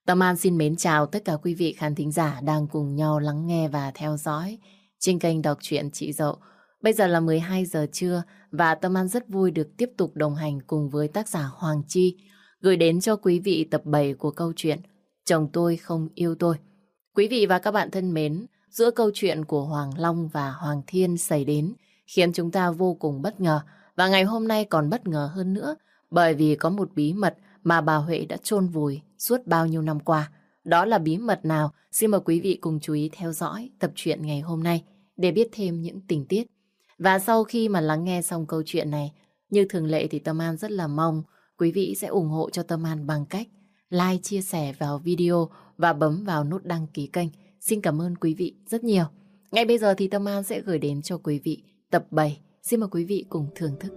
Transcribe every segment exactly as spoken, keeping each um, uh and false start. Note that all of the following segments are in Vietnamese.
Tâm An xin mến chào tất cả quý vị khán thính giả đang cùng nhau lắng nghe và theo dõi trên kênh đọc truyện Chị Dậu. Bây giờ là mười hai giờ trưa và Tâm An rất vui được tiếp tục đồng hành cùng với tác giả Hoàng Chi gửi đến cho quý vị tập bảy của câu chuyện Chồng tôi không yêu tôi. Quý vị và các bạn thân mến, giữa câu chuyện của Hoàng Long và Hoàng Thiên xảy đến khiến chúng ta vô cùng bất ngờ, và ngày hôm nay còn bất ngờ hơn nữa bởi vì có một bí mật mà bà Huệ đã chôn vùi suốt bao nhiêu năm qua. Đó là bí mật nào? Xin mời quý vị cùng chú ý theo dõi tập truyện ngày hôm nay để biết thêm những tình tiết. Và sau khi mà lắng nghe xong câu chuyện này, như thường lệ thì Tâm An rất là mong quý vị sẽ ủng hộ cho Tâm An bằng cách like, chia sẻ vào video và bấm vào nút đăng ký kênh. Xin cảm ơn quý vị rất nhiều. Ngay bây giờ thì Tâm An sẽ gửi đến cho quý vị tập bảy. Xin mời quý vị cùng thưởng thức.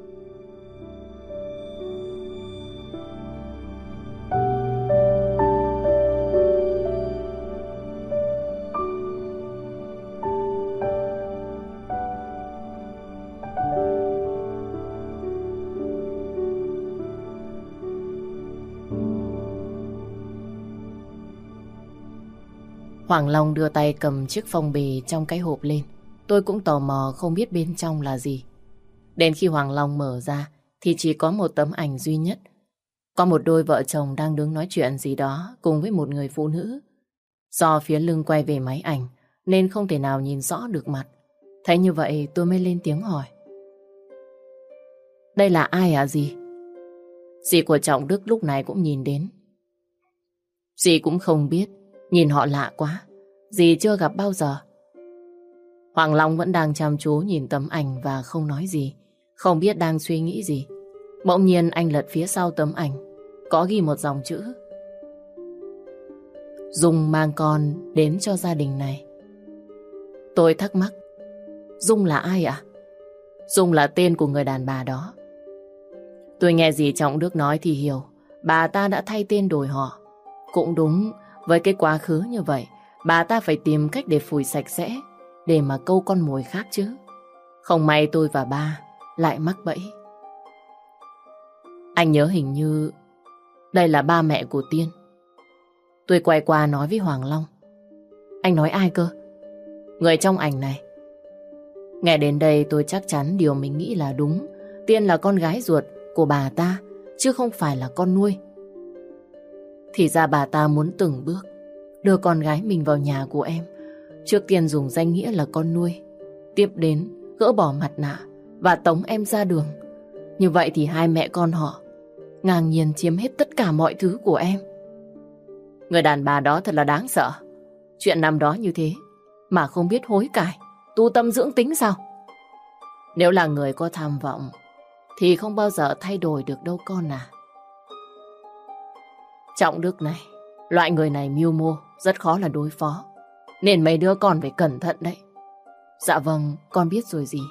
Hoàng Long đưa tay cầm chiếc phong bì trong cái hộp lên. Tôi cũng tò mò không biết bên trong là gì. Đến khi Hoàng Long mở ra thì chỉ có một tấm ảnh duy nhất. Có một đôi vợ chồng đang đứng nói chuyện gì đó cùng với một người phụ nữ. Do phía lưng quay về máy ảnh nên không thể nào nhìn rõ được mặt. Thấy như vậy tôi mới lên tiếng hỏi. Đây là ai hả dì? Dì của Trọng Đức lúc này cũng nhìn đến. Dì cũng không biết. Nhìn họ lạ quá, dì chưa gặp bao giờ. Hoàng Long vẫn đang chăm chú nhìn tấm ảnh và không nói gì, không biết đang suy nghĩ gì. Bỗng nhiên anh lật phía sau tấm ảnh, có ghi một dòng chữ. Dung mang con đến cho gia đình này. Tôi thắc mắc, Dung là ai ạ? Dung là tên của người đàn bà đó. Tôi nghe dì Trọng Đức nói thì hiểu, bà ta đã thay tên đổi họ. Cũng đúng. Với cái quá khứ như vậy, bà ta phải tìm cách để phủi sạch sẽ, để mà câu con mồi khác chứ. Không may tôi và ba lại mắc bẫy. Anh nhớ hình như đây là ba mẹ của Tiên. Tôi quay qua nói với Hoàng Long. Anh nói ai cơ? Người trong ảnh này. Nghe đến đây tôi chắc chắn điều mình nghĩ là đúng. Tiên là con gái ruột của bà ta, chứ không phải là con nuôi. Thì ra bà ta muốn từng bước đưa con gái mình vào nhà của em. Trước tiên dùng danh nghĩa là con nuôi, tiếp đến gỡ bỏ mặt nạ và tống em ra đường. Như vậy thì hai mẹ con họ ngang nhiên chiếm hết tất cả mọi thứ của em. Người đàn bà đó thật là đáng sợ. Chuyện năm đó như thế mà không biết hối cải, tu tâm dưỡng tính sao? Nếu là người có tham vọng thì không bao giờ thay đổi được đâu con à. Trọng Đức này, loại người này mưu mô, rất khó là đối phó. Nên mấy đứa con phải cẩn thận đấy. Dạ vâng, con biết rồi dì.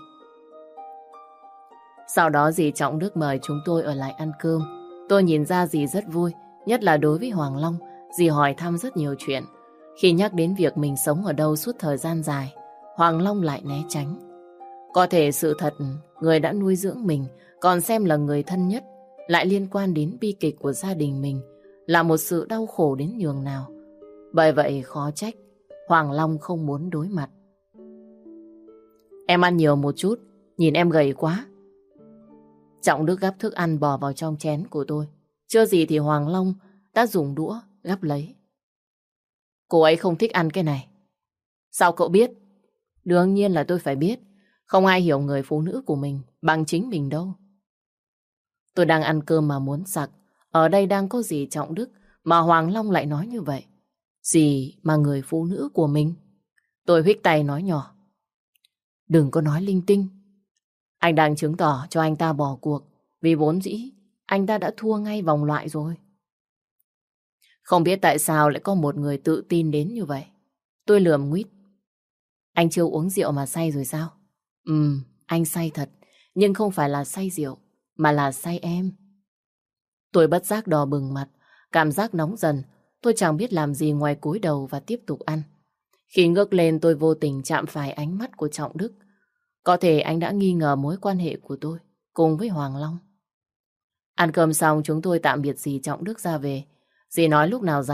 Sau đó dì Trọng Đức mời chúng tôi ở lại ăn cơm. Tôi nhìn ra dì rất vui, nhất là đối với Hoàng Long. Dì hỏi thăm rất nhiều chuyện. Khi nhắc đến việc mình sống ở đâu suốt thời gian dài, Hoàng Long lại né tránh. Có thể sự thật, người đã nuôi dưỡng mình, còn xem là người thân nhất, lại liên quan đến bi kịch của gia đình mình, là một sự đau khổ đến nhường nào. Bởi vậy khó trách Hoàng Long không muốn đối mặt. Em ăn nhiều một chút, nhìn em gầy quá. Trọng Đức gắp thức ăn bò vào trong chén của tôi. Chưa gì thì Hoàng Long đã dùng đũa gắp lấy. Cô ấy không thích ăn cái này. Sao cậu biết? Đương nhiên là tôi phải biết. Không ai hiểu người phụ nữ của mình bằng chính mình đâu. Tôi đang ăn cơm mà muốn sặc. Ở đây đang có dì Trọng Đức mà Hoàng Long lại nói như vậy. Dì mà người phụ nữ của mình. Tôi huých tay nói nhỏ. Đừng có nói linh tinh. Anh đang chứng tỏ cho anh ta bỏ cuộc. Vì vốn dĩ anh ta đã thua ngay vòng loại rồi. Không biết tại sao lại có một người tự tin đến như vậy. Tôi lườm nguýt. Anh chưa uống rượu mà say rồi sao? Ừm, anh say thật. Nhưng không phải là say rượu, mà là say em. Tôi bất giác đỏ bừng mặt, cảm giác nóng dần. Tôi chẳng biết làm gì ngoài cúi đầu và tiếp tục ăn. Khi ngước lên tôi vô tình chạm phải ánh mắt của Trọng Đức. Có thể anh đã nghi ngờ mối quan hệ của tôi cùng với Hoàng Long. Ăn cơm xong chúng tôi tạm biệt dì Trọng Đức ra về. Dì nói lúc nào rảnh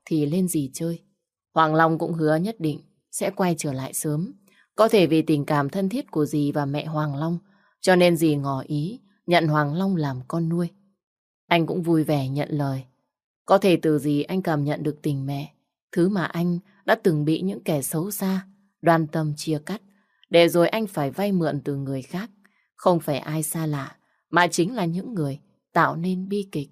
thì lên gì chơi. Hoàng Long cũng hứa nhất định sẽ quay trở lại sớm. Có thể vì tình cảm thân thiết của dì và mẹ Hoàng Long, cho nên dì ngỏ ý nhận Hoàng Long làm con nuôi. Anh cũng vui vẻ nhận lời. Có thể từ dì anh cảm nhận được tình mẹ, thứ mà anh đã từng bị những kẻ xấu xa, đoan tâm chia cắt, để rồi anh phải vay mượn từ người khác. Không phải ai xa lạ, mà chính là những người tạo nên bi kịch.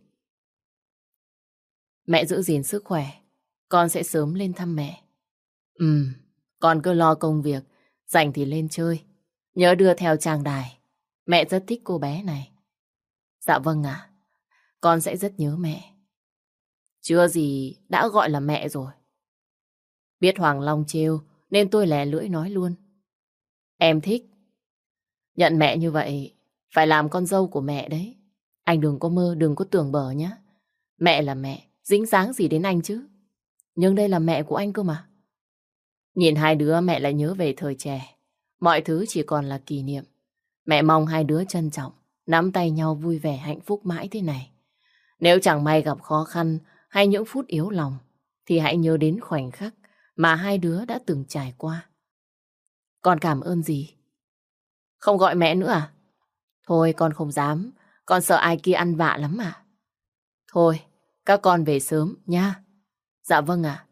Mẹ giữ gìn sức khỏe, con sẽ sớm lên thăm mẹ. Ừm, con cứ lo công việc, rảnh thì lên chơi. Nhớ đưa theo Trang Đài, mẹ rất thích cô bé này. Dạ vâng ạ, con sẽ rất nhớ mẹ. Chưa gì đã gọi là mẹ rồi. Biết Hoàng Long trêu nên tôi lè lưỡi nói luôn. Em thích. Nhận mẹ như vậy, phải làm con dâu của mẹ đấy. Anh đừng có mơ, đừng có tưởng bở nhé. Mẹ là mẹ, dính dáng gì đến anh chứ. Nhưng đây là mẹ của anh cơ mà. Nhìn hai đứa mẹ lại nhớ về thời trẻ. Mọi thứ chỉ còn là kỷ niệm. Mẹ mong hai đứa trân trọng, nắm tay nhau vui vẻ hạnh phúc mãi thế này. Nếu chẳng may gặp khó khăn hay những phút yếu lòng, thì hãy nhớ đến khoảnh khắc mà hai đứa đã từng trải qua. Con cảm ơn dì. Không gọi mẹ nữa à? Thôi con không dám, con sợ ai kia ăn vạ lắm à. Thôi, các con về sớm nha. Dạ vâng ạ.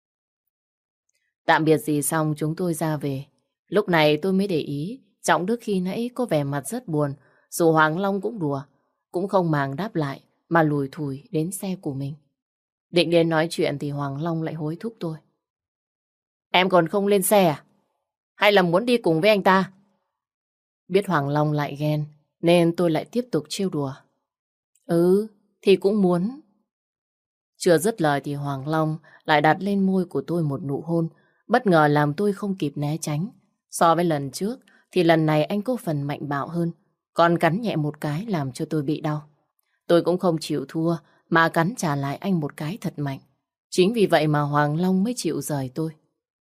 Tạm biệt dì xong chúng tôi ra về. Lúc này tôi mới để ý Trọng Đức khi nãy có vẻ mặt rất buồn. Dù Hoàng Long cũng đùa, cũng không màng đáp lại mà lùi thủi đến xe của mình. Định đến nói chuyện thì Hoàng Long lại hối thúc tôi. Em còn không lên xe à? Hay là muốn đi cùng với anh ta? Biết Hoàng Long lại ghen nên tôi lại tiếp tục trêu đùa. Ừ, thì cũng muốn. Chưa dứt lời thì Hoàng Long lại đặt lên môi của tôi một nụ hôn, bất ngờ làm tôi không kịp né tránh. So với lần trước thì lần này anh có phần mạnh bạo hơn, còn cắn nhẹ một cái làm cho tôi bị đau. Tôi cũng không chịu thua mà cắn trả lại anh một cái thật mạnh. Chính vì vậy mà Hoàng Long mới chịu rời tôi.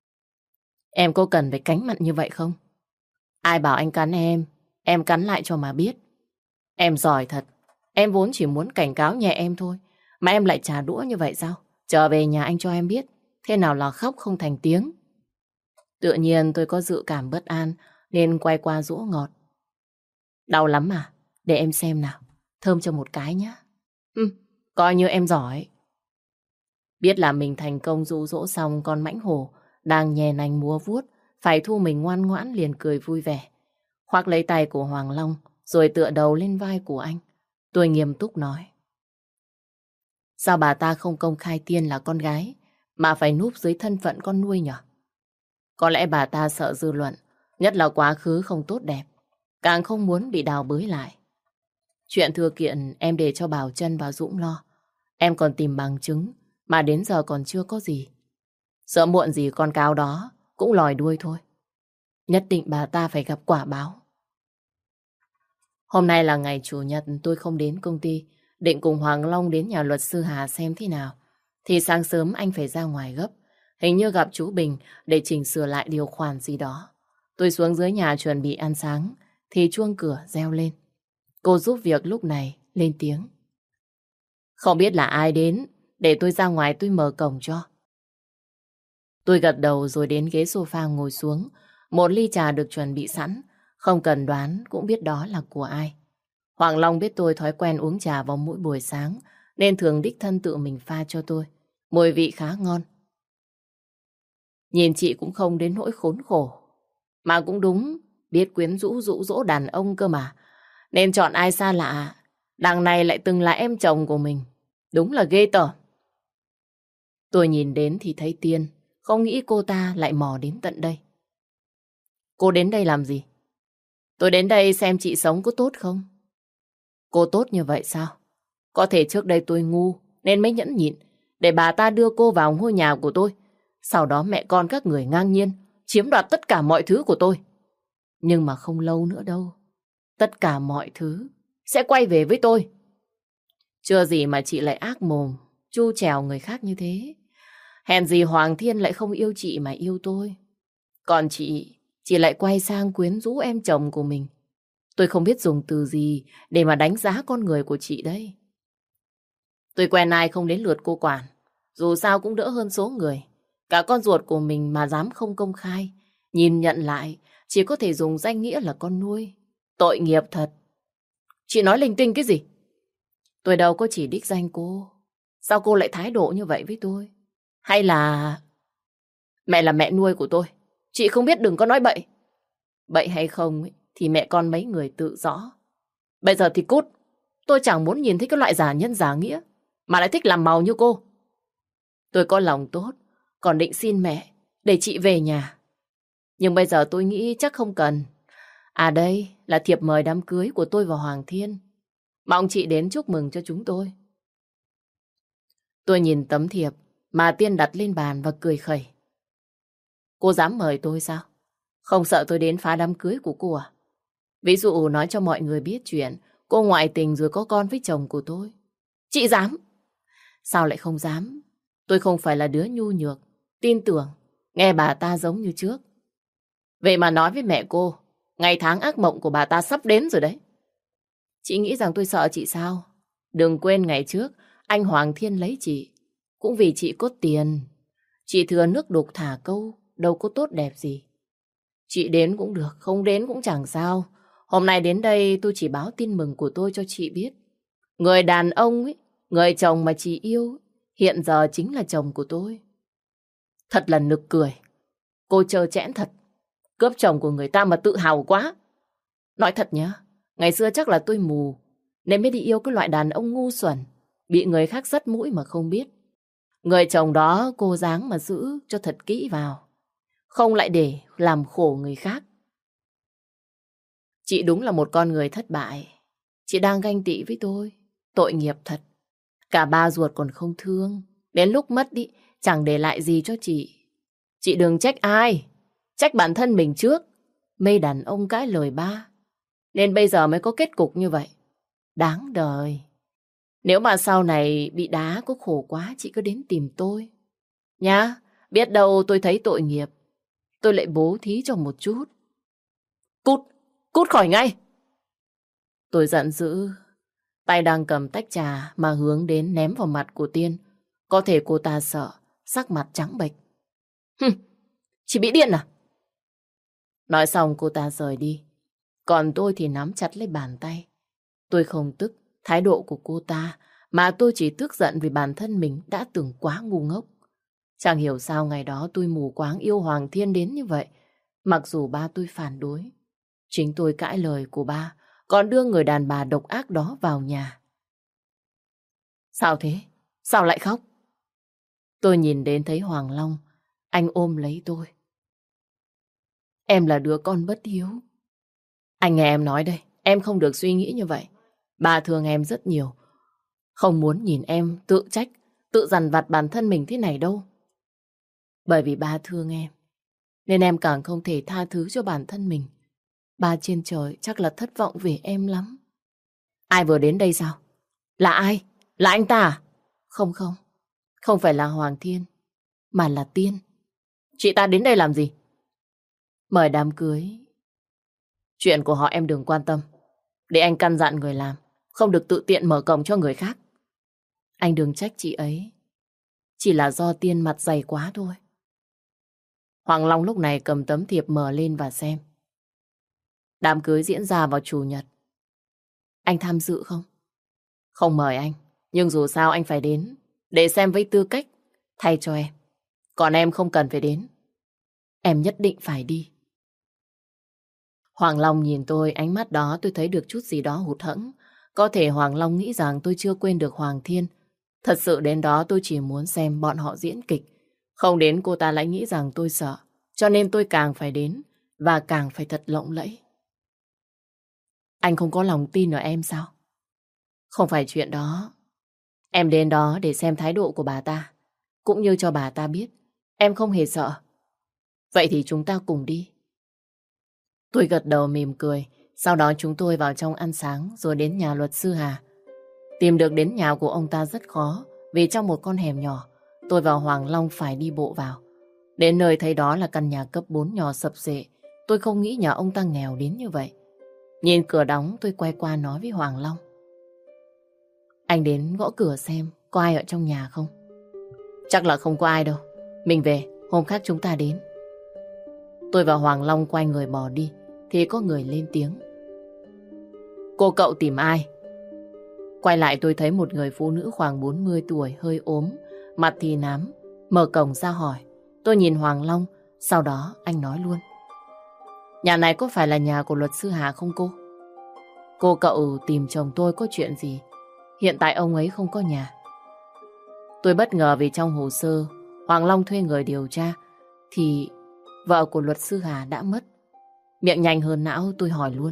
Em có cần phải cánh mặn như vậy không? Ai bảo anh cắn em, em cắn lại cho mà biết. Em giỏi thật, em vốn chỉ muốn cảnh cáo nhẹ em thôi, mà em lại trả đũa như vậy sao? Trở về nhà anh cho em biết, thế nào là khóc không thành tiếng. Tự nhiên tôi có dự cảm bất an, nên quay qua dỗ ngọt. Đau lắm à? Để em xem nào, thơm cho một cái nhé. Ừ, coi như em giỏi. Biết là mình thành công dụ dỗ xong con mãnh hổ đang nhè nành múa vuốt, phải thu mình ngoan ngoãn liền cười vui vẻ. Khoác lấy tay của Hoàng Long rồi tựa đầu lên vai của anh. Tôi nghiêm túc nói. Sao bà ta không công khai Tiên là con gái mà phải núp dưới thân phận con nuôi nhỉ? Có lẽ bà ta sợ dư luận, nhất là quá khứ không tốt đẹp, càng không muốn bị đào bới lại. Chuyện thư kiện em để cho Bảo Trân và Dũng lo. Em còn tìm bằng chứng mà đến giờ còn chưa có gì. Sợ muộn gì con cáo đó cũng lòi đuôi thôi. Nhất định bà ta phải gặp quả báo. Hôm nay là ngày Chủ nhật tôi không đến công ty, định cùng Hoàng Long đến nhà luật sư Hà xem thế nào. Thì sáng sớm anh phải ra ngoài gấp, hình như gặp chú Bình để chỉnh sửa lại điều khoản gì đó. Tôi xuống dưới nhà chuẩn bị ăn sáng, thì chuông cửa reo lên. Cô giúp việc lúc này lên tiếng. Không biết là ai đến, để tôi ra ngoài tôi mở cổng cho. Tôi gật đầu rồi đến ghế sofa ngồi xuống. Một ly trà được chuẩn bị sẵn, không cần đoán cũng biết đó là của ai. Hoàng Long biết tôi thói quen uống trà vào mỗi buổi sáng, nên thường đích thân tự mình pha cho tôi. Mùi vị khá ngon. Nhìn chị cũng không đến nỗi khốn khổ. Mà cũng đúng, biết quyến rũ dụ dỗ đàn ông cơ mà. Nên chọn ai xa lạ, đằng này lại từng là em chồng của mình. Đúng là ghê tởm. Tôi nhìn đến thì thấy Tiên, không nghĩ cô ta lại mò đến tận đây. Cô đến đây làm gì? Tôi đến đây xem chị sống có tốt không? Cô tốt như vậy sao? Có thể trước đây tôi ngu nên mới nhẫn nhịn để bà ta đưa cô vào ngôi nhà của tôi. Sau đó mẹ con các người ngang nhiên chiếm đoạt tất cả mọi thứ của tôi. Nhưng mà không lâu nữa đâu, tất cả mọi thứ sẽ quay về với tôi. Chưa gì mà chị lại ác mồm chu chèo người khác như thế. Hèn gì Hoàng Thiên lại không yêu chị mà yêu tôi. Còn chị, chị lại quay sang quyến rũ em chồng của mình. Tôi không biết dùng từ gì để mà đánh giá con người của chị đây. Tôi quen ai không đến lượt cô quản. Dù sao cũng đỡ hơn số người. Cả con ruột của mình mà dám không công khai. Nhìn nhận lại, chỉ có thể dùng danh nghĩa là con nuôi. Tội nghiệp thật. Chị nói linh tinh cái gì? Tôi đâu có chỉ đích danh cô. Sao cô lại thái độ như vậy với tôi? Hay là... Mẹ là mẹ nuôi của tôi. Chị không biết đừng có nói bậy. Bậy hay không ấy, thì mẹ con mấy người tự rõ. Bây giờ thì cút. Tôi chẳng muốn nhìn thấy cái loại giả nhân giả nghĩa mà lại thích làm màu như cô. Tôi có lòng tốt, còn định xin mẹ để chị về nhà. Nhưng bây giờ tôi nghĩ chắc không cần. À đây là thiệp mời đám cưới của tôi và Hoàng Thiên. Mong chị đến chúc mừng cho chúng tôi. Tôi nhìn tấm thiệp mà Tiên đặt lên bàn và cười khẩy. Cô dám mời tôi sao? Không sợ tôi đến phá đám cưới của cô à? Ví dụ nói cho mọi người biết chuyện cô ngoại tình rồi có con với chồng của tôi. Chị dám? Sao lại không dám? Tôi không phải là đứa nhu nhược, tin tưởng, nghe bà ta giống như trước. Vậy mà nói với mẹ cô, ngày tháng ác mộng của bà ta sắp đến rồi đấy. Chị nghĩ rằng tôi sợ chị sao? Đừng quên ngày trước, anh Hoàng Thiên lấy chị. Cũng vì chị có tiền. Chị thừa nước đục thả câu, đâu có tốt đẹp gì. Chị đến cũng được, không đến cũng chẳng sao. Hôm nay đến đây tôi chỉ báo tin mừng của tôi cho chị biết. Người đàn ông ấy, người chồng mà chị yêu, hiện giờ chính là chồng của tôi. Thật là nực cười. Cô trơ trẽn thật. Cướp chồng của người ta mà tự hào quá. Nói thật nhá, ngày xưa chắc là tôi mù, nên mới đi yêu cái loại đàn ông ngu xuẩn, bị người khác dắt mũi mà không biết. Người chồng đó cô dáng mà giữ cho thật kỹ vào, không lại để làm khổ người khác. Chị đúng là một con người thất bại. Chị đang ganh tị với tôi. Tội nghiệp thật. Cả ba ruột còn không thương. Đến lúc mất đi, chẳng để lại gì cho chị. Chị đừng trách ai. Trách bản thân mình trước. Mê đàn ông cãi lời ba. Nên bây giờ mới có kết cục như vậy. Đáng đời. Nếu mà sau này bị đá có khổ quá, chị cứ đến tìm tôi. Nhá, biết đâu tôi thấy tội nghiệp. Tôi lại bố thí cho một chút. Cút, cút khỏi ngay. Tôi giận dữ. Tay đang cầm tách trà mà hướng đến ném vào mặt của Tiên. Có thể cô ta sợ, sắc mặt trắng bệch. Hừm, chị bị điên à? Nói xong cô ta rời đi. Còn tôi thì nắm chặt lấy bàn tay. Tôi không tức thái độ của cô ta, mà tôi chỉ tức giận vì bản thân mình đã từng quá ngu ngốc. Chẳng hiểu sao ngày đó tôi mù quáng yêu Hoàng Thiên đến như vậy. Mặc dù ba tôi phản đối, chính tôi cãi lời của ba, còn đưa người đàn bà độc ác đó vào nhà. Sao thế? Sao lại khóc? Tôi nhìn đến thấy Hoàng Long, anh ôm lấy tôi. Em là đứa con bất hiếu. Anh nghe em nói đây, em không được suy nghĩ như vậy. Ba thương em rất nhiều. Không muốn nhìn em tự trách, tự dằn vặt bản thân mình thế này đâu. Bởi vì ba thương em, nên em càng không thể tha thứ cho bản thân mình. Ba trên trời chắc là thất vọng về em lắm. Ai vừa đến đây sao? Là ai? Là anh ta à? Không không, không phải là Hoàng Thiên, mà là Tiên. Chị ta đến đây làm gì? Mời đám cưới. Chuyện của họ em đừng quan tâm. Để anh căn dặn người làm, không được tự tiện mở cổng cho người khác. Anh đừng trách chị ấy. Chỉ là do Tiên mặt dày quá thôi. Hoàng Long lúc này cầm tấm thiệp mở lên và xem. Đám cưới diễn ra vào Chủ nhật. Anh tham dự không? Không mời anh, nhưng dù sao anh phải đến, để xem với tư cách thay cho em. Còn em không cần phải đến. Em nhất định phải đi. Hoàng Long nhìn tôi, ánh mắt đó tôi thấy được chút gì đó hụt hẫng. Có thể Hoàng Long nghĩ rằng tôi chưa quên được Hoàng Thiên. Thật sự đến đó tôi chỉ muốn xem bọn họ diễn kịch. Không đến cô ta lại nghĩ rằng tôi sợ. Cho nên tôi càng phải đến, và càng phải thật lộng lẫy. Anh không có lòng tin ở em sao? Không phải chuyện đó. Em đến đó để xem thái độ của bà ta, cũng như cho bà ta biết em không hề sợ. Vậy thì chúng ta cùng đi. Tôi gật đầu mỉm cười. Sau đó chúng tôi vào trong ăn sáng, rồi đến nhà luật sư Hà. Tìm được đến nhà của ông ta rất khó, vì trong một con hẻm nhỏ, tôi và Hoàng Long phải đi bộ vào. Đến nơi thấy đó là căn nhà cấp bốn nhỏ sập xệ. Tôi không nghĩ nhà ông ta nghèo đến như vậy. Nhìn cửa đóng, tôi quay qua nói với Hoàng Long. Anh đến gõ cửa xem có ai ở trong nhà không? Chắc là không có ai đâu. Mình về, hôm khác chúng ta đến. Tôi và Hoàng Long quay người bỏ đi, thì có người lên tiếng. Cô cậu tìm ai? Quay lại tôi thấy một người phụ nữ khoảng bốn mươi tuổi, hơi ốm, mặt thì nám, mở cổng ra hỏi. Tôi nhìn Hoàng Long, sau đó anh nói luôn. Nhà này có phải là nhà của luật sư Hà không cô? Cô cậu tìm chồng tôi có chuyện gì? Hiện tại ông ấy không có nhà. Tôi bất ngờ vì trong hồ sơ Hoàng Long thuê người điều tra thì vợ của luật sư Hà đã mất. Miệng nhanh hơn não tôi hỏi luôn.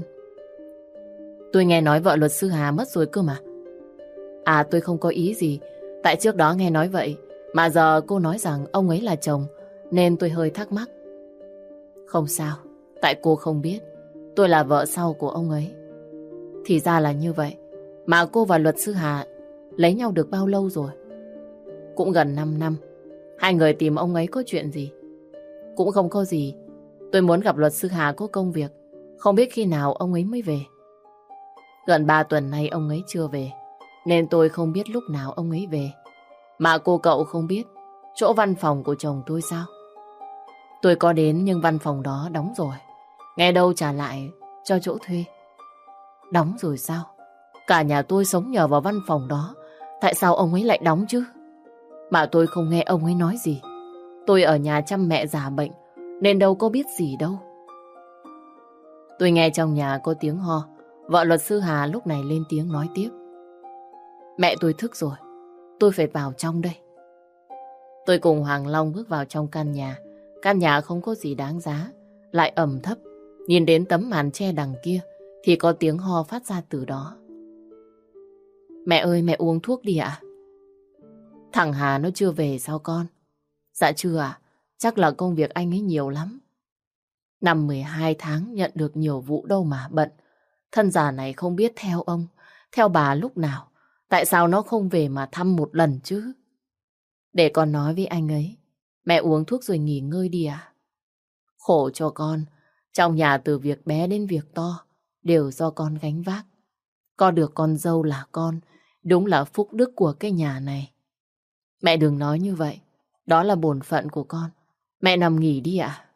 Tôi nghe nói vợ luật sư Hà mất rồi cơ mà. À, tôi không có ý gì. Tại trước đó nghe nói vậy mà giờ cô nói rằng ông ấy là chồng, nên tôi hơi thắc mắc. Không sao, tại cô không biết tôi là vợ sau của ông ấy. Thì ra là như vậy. Mà cô và luật sư Hà lấy nhau được bao lâu rồi? Cũng gần năm năm. Hai người tìm ông ấy có chuyện gì? Cũng không có gì. Tôi muốn gặp luật sư Hà có công việc. Không biết khi nào ông ấy mới về. Gần ba tuần nay ông ấy chưa về, nên tôi không biết lúc nào ông ấy về. Mà cô cậu không biết chỗ văn phòng của chồng tôi sao? Tôi có đến nhưng văn phòng đó đóng rồi. Nghe đâu trả lại cho chỗ thuê. Đóng rồi sao? Cả nhà tôi sống nhờ vào văn phòng đó. Tại sao ông ấy lại đóng chứ? Mà tôi không nghe ông ấy nói gì. Tôi ở nhà chăm mẹ già bệnh, nên đâu có biết gì đâu. Tôi nghe trong nhà có tiếng ho. Vợ luật sư Hà lúc này lên tiếng nói tiếp. Mẹ tôi thức rồi, tôi phải vào trong đây. Tôi cùng Hoàng Long bước vào trong căn nhà. Căn nhà không có gì đáng giá, lại ẩm thấp. Nhìn đến tấm màn che đằng kia thì có tiếng ho phát ra từ đó. Mẹ ơi, mẹ uống thuốc đi ạ. Thằng Hà nó chưa về sao con? Dạ chưa ạ, chắc là công việc anh ấy nhiều lắm. Năm mười hai tháng nhận được nhiều vụ đâu mà bận. Thân già này không biết theo ông, theo bà lúc nào. Tại sao nó không về mà thăm một lần chứ? Để con nói với anh ấy. Mẹ uống thuốc rồi nghỉ ngơi đi ạ. Khổ cho con. Trong nhà từ việc bé đến việc to đều do con gánh vác. Có được con dâu là con, đúng là phúc đức của cái nhà này. Mẹ đừng nói như vậy. Đó là bổn phận của con. Mẹ nằm nghỉ đi ạ.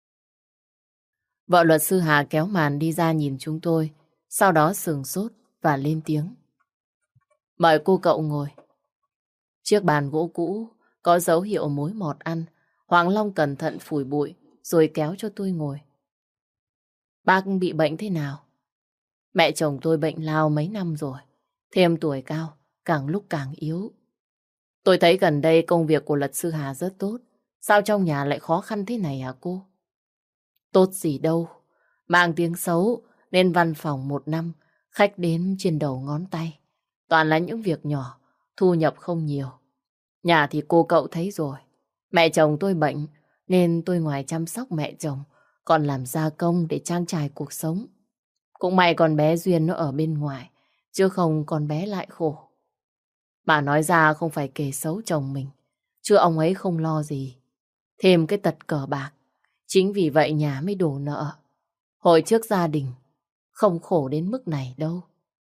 Vợ luật sư Hà kéo màn đi ra nhìn chúng tôi, sau đó sững sốt và lên tiếng. Mời cô cậu ngồi. Chiếc bàn gỗ cũ có dấu hiệu mối mọt ăn. Hoàng Long cẩn thận phủi bụi rồi kéo cho tôi ngồi. Bác bị bệnh thế nào? Mẹ chồng tôi bệnh lao mấy năm rồi. Thêm tuổi cao, càng lúc càng yếu. Tôi thấy gần đây công việc của luật sư Hà rất tốt. Sao trong nhà lại khó khăn thế này hả cô? Tốt gì đâu. Mang tiếng xấu nên văn phòng một năm khách đến trên đầu ngón tay. Toàn là những việc nhỏ, thu nhập không nhiều. Nhà thì cô cậu thấy rồi. Mẹ chồng tôi bệnh nên tôi ngoài chăm sóc mẹ chồng còn làm gia công để trang trải cuộc sống. Cũng may con bé Duyên nó ở bên ngoài, chứ không con bé lại khổ. Bà nói ra không phải kể xấu chồng mình, chứ ông ấy không lo gì. Thêm cái tật cờ bạc, chính vì vậy nhà mới đổ nợ. Hồi trước gia đình không khổ đến mức này đâu.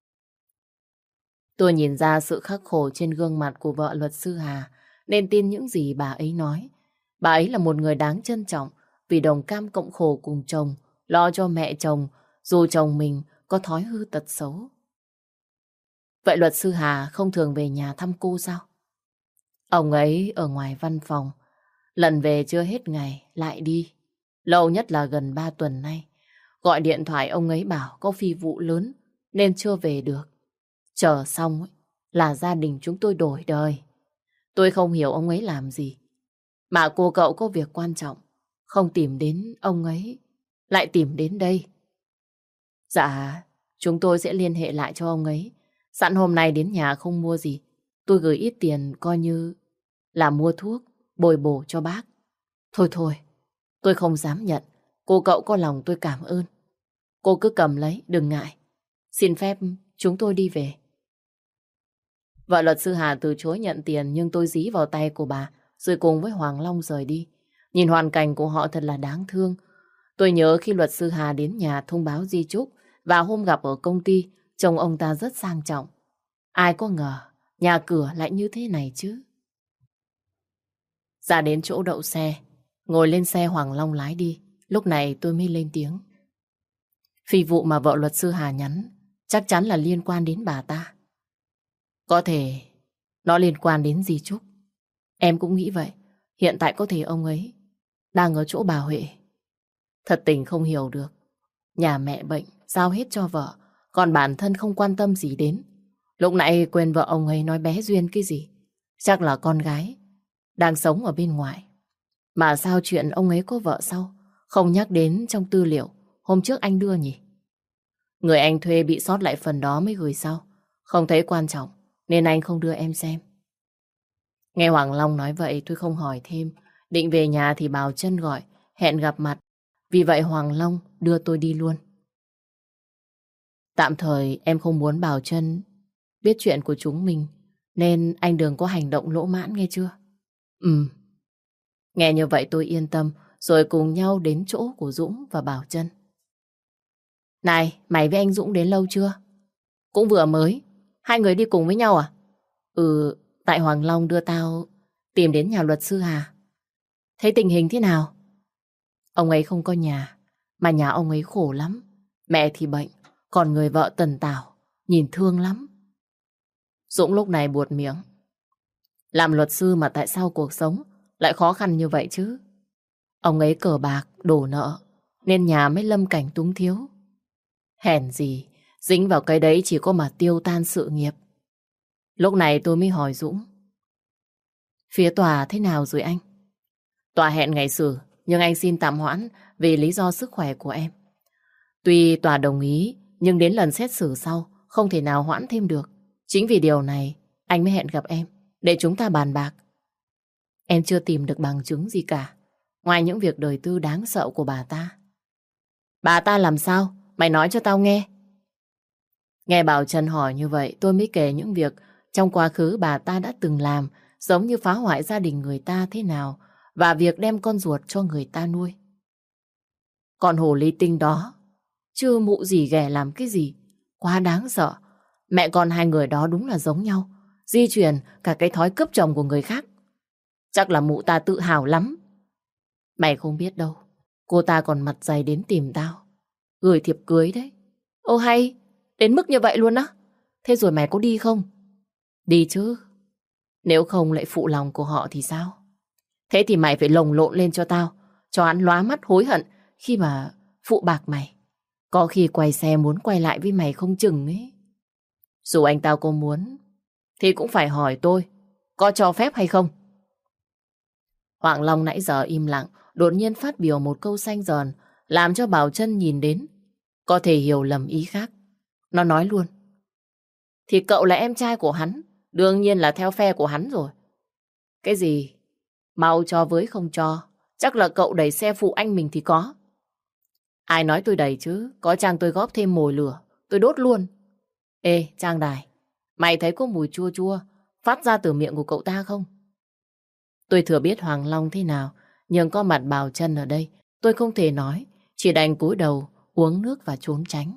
Tôi nhìn ra sự khắc khổ trên gương mặt của vợ luật sư Hà nên tin những gì bà ấy nói. Bà ấy là một người đáng trân trọng vì đồng cam cộng khổ cùng chồng, lo cho mẹ chồng dù chồng mình có thói hư tật xấu. Vậy luật sư Hà không thường về nhà thăm cô sao? Ông ấy ở ngoài văn phòng, lần về chưa hết ngày lại đi. Lâu nhất là gần ba tuần nay. Gọi điện thoại ông ấy bảo có phi vụ lớn nên chưa về được. Chờ xong ấy, là gia đình chúng tôi đổi đời. Tôi không hiểu ông ấy làm gì. Mà cô cậu có việc quan trọng, không tìm đến ông ấy, lại tìm đến đây. Dạ, chúng tôi sẽ liên hệ lại cho ông ấy. Sẵn hôm nay đến nhà không mua gì, tôi gửi ít tiền coi như là mua thuốc, bồi bổ cho bác. Thôi thôi, tôi không dám nhận. Cô cậu có lòng tôi cảm ơn. Cô cứ cầm lấy, đừng ngại. Xin phép chúng tôi đi về. Vợ luật sư Hà từ chối nhận tiền nhưng tôi dí vào tay của bà rồi cùng với Hoàng Long rời đi. Nhìn hoàn cảnh của họ thật là đáng thương. Tôi nhớ khi luật sư Hà đến nhà thông báo di chúc và hôm gặp ở công ty, trông ông ta rất sang trọng. Ai có ngờ nhà cửa lại như thế này chứ. Ra đến chỗ đậu xe, ngồi lên xe Hoàng Long lái đi. Lúc này tôi mới lên tiếng. Phi vụ mà vợ luật sư Hà nhắn chắc chắn là liên quan đến bà ta. Có thể nó liên quan đến di chúc. Em cũng nghĩ vậy. Hiện tại có thể ông ấy đang ở chỗ bà Huệ. Thật tình không hiểu được. Nhà mẹ bệnh, giao hết cho vợ, còn bản thân không quan tâm gì đến. Lúc nãy quên vợ ông ấy nói bé Duyên cái gì. Chắc là con gái đang sống ở bên ngoài. Mà sao chuyện ông ấy có vợ sau không nhắc đến trong tư liệu hôm trước anh đưa nhỉ? Người anh thuê bị sót lại phần đó mới gửi sau. Không thấy quan trọng nên anh không đưa em xem. Nghe Hoàng Long nói vậy tôi không hỏi thêm. Định về nhà thì Bảo Trân gọi hẹn gặp mặt. Vì vậy Hoàng Long đưa tôi đi luôn. Tạm thời em không muốn Bảo Trân biết chuyện của chúng mình, nên anh đừng có hành động lỗ mãn nghe chưa? Ừ. Nghe như vậy tôi yên tâm, rồi cùng nhau đến chỗ của Dũng và Bảo Trân. Này, mày với anh Dũng đến lâu chưa? Cũng vừa mới. Hai người đi cùng với nhau à? Ừ, tại Hoàng Long đưa tao tìm đến nhà luật sư Hà. Thấy tình hình thế nào? Ông ấy không có nhà, mà nhà ông ấy khổ lắm. Mẹ thì bệnh, còn người vợ tần tảo, nhìn thương lắm. Dũng lúc này buột miệng. Làm luật sư mà tại sao cuộc sống lại khó khăn như vậy chứ? Ông ấy cờ bạc, đổ nợ, nên nhà mới lâm cảnh túng thiếu. Hèn gì, dính vào cái đấy chỉ có mà tiêu tan sự nghiệp. Lúc này tôi mới hỏi Dũng. Phía tòa thế nào rồi anh? Tòa hẹn ngày xử, nhưng anh xin tạm hoãn vì lý do sức khỏe của em. Tuy tòa đồng ý, nhưng đến lần xét xử sau không thể nào hoãn thêm được. Chính vì điều này, anh mới hẹn gặp em, để chúng ta bàn bạc. Em chưa tìm được bằng chứng gì cả, ngoài những việc đời tư đáng sợ của bà ta. Bà ta làm sao? Mày nói cho tao nghe. Nghe Bảo Trân hỏi như vậy, tôi mới kể những việc trong quá khứ bà ta đã từng làm, giống như phá hoại gia đình người ta thế nào, và việc đem con ruột cho người ta nuôi. Còn hồ ly tinh đó, chưa mụ gì ghẻ làm cái gì, quá đáng sợ. Mẹ con hai người đó đúng là giống nhau, di truyền cả cái thói cướp chồng của người khác. Chắc là mụ ta tự hào lắm. Mày không biết đâu, cô ta còn mặt dày đến tìm tao, gửi thiệp cưới đấy. Ô hay, đến mức như vậy luôn á? Thế rồi mày có đi không? Đi chứ. Nếu không lại phụ lòng của họ thì sao? Thế thì mày phải lồng lộn lên cho tao, cho hắn lóa mắt hối hận khi mà phụ bạc mày. Có khi quay xe muốn quay lại với mày không chừng ấy. Dù anh tao có muốn thì cũng phải hỏi tôi có cho phép hay không. Hoàng Long nãy giờ im lặng, đột nhiên phát biểu một câu xanh dờn, làm cho Bảo Trân nhìn đến có thể hiểu lầm ý khác. Nó nói luôn. Thì cậu là em trai của hắn, đương nhiên là theo phe của hắn rồi. Cái gì? Mau cho với không cho, chắc là cậu đẩy xe phụ anh mình thì có. Ai nói tôi đẩy chứ, có chăng tôi góp thêm mồi lửa, tôi đốt luôn. Ê, Trang Đài, mày thấy có mùi chua chua phát ra từ miệng của cậu ta không? Tôi thừa biết Hoàng Long thế nào, nhưng có mặt Bảo Trân ở đây, tôi không thể nói, chỉ đành cúi đầu, uống nước và trốn tránh.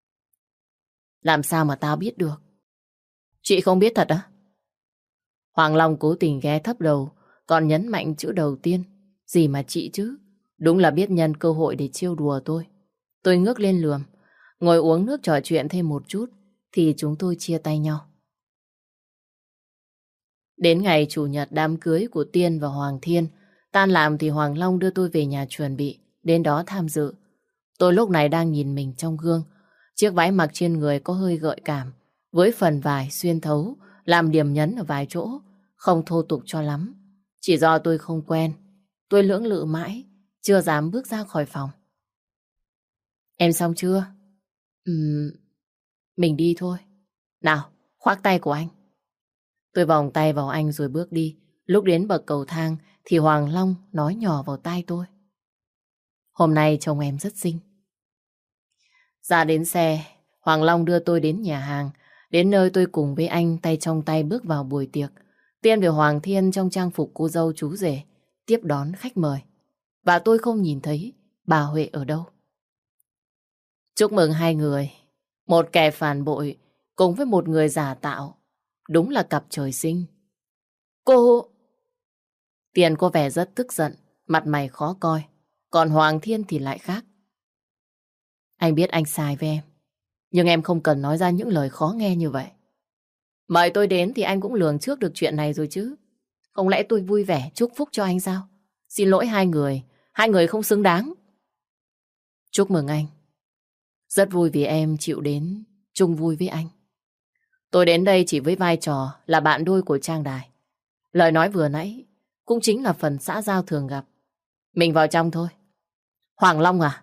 Làm sao mà tao biết được? Chị không biết thật á? Hoàng Long cố tình ghé thấp đầu, còn nhấn mạnh chữ đầu tiên. Gì mà chị chứ? Đúng là biết nhân cơ hội để trêu đùa tôi. Tôi ngước lên lườm, ngồi uống nước trò chuyện thêm một chút, thì chúng tôi chia tay nhau. Đến ngày Chủ nhật đám cưới của Tiên và Hoàng Thiên, tan làm thì Hoàng Long đưa tôi về nhà chuẩn bị, đến đó tham dự. Tôi lúc này đang nhìn mình trong gương. Chiếc váy mặc trên người có hơi gợi cảm, với phần vải xuyên thấu, làm điểm nhấn ở vài chỗ, không thô tục cho lắm. Chỉ do tôi không quen, tôi lưỡng lự mãi, chưa dám bước ra khỏi phòng. Em xong chưa? Ừm, mình đi thôi. Nào, khoác tay của anh. Tôi vòng tay vào anh rồi bước đi. Lúc đến bậc cầu thang thì Hoàng Long nói nhỏ vào tai tôi. Hôm nay trông em rất xinh. Ra đến xe, Hoàng Long đưa tôi đến nhà hàng. Đến nơi tôi cùng với anh tay trong tay bước vào buổi tiệc. Tiên và Hoàng Thiên trong trang phục cô dâu chú rể tiếp đón khách mời. Và tôi không nhìn thấy bà Huệ ở đâu. Chúc mừng hai người. Một kẻ phản bội cùng với một người giả tạo. Đúng là cặp trời sinh. Cô... Tiền có vẻ rất tức giận, mặt mày khó coi. Còn Hoàng Thiên thì lại khác. Anh biết anh sai với em, nhưng em không cần nói ra những lời khó nghe như vậy. Mời tôi đến thì anh cũng lường trước được chuyện này rồi chứ. Không lẽ tôi vui vẻ chúc phúc cho anh sao? Xin lỗi hai người, hai người không xứng đáng. Chúc mừng anh. Rất vui vì em chịu đến chung vui với anh. Tôi đến đây chỉ với vai trò là bạn đôi của Trang Đài. Lời nói vừa nãy cũng chính là phần xã giao thường gặp. Mình vào trong thôi. Hoàng Long à?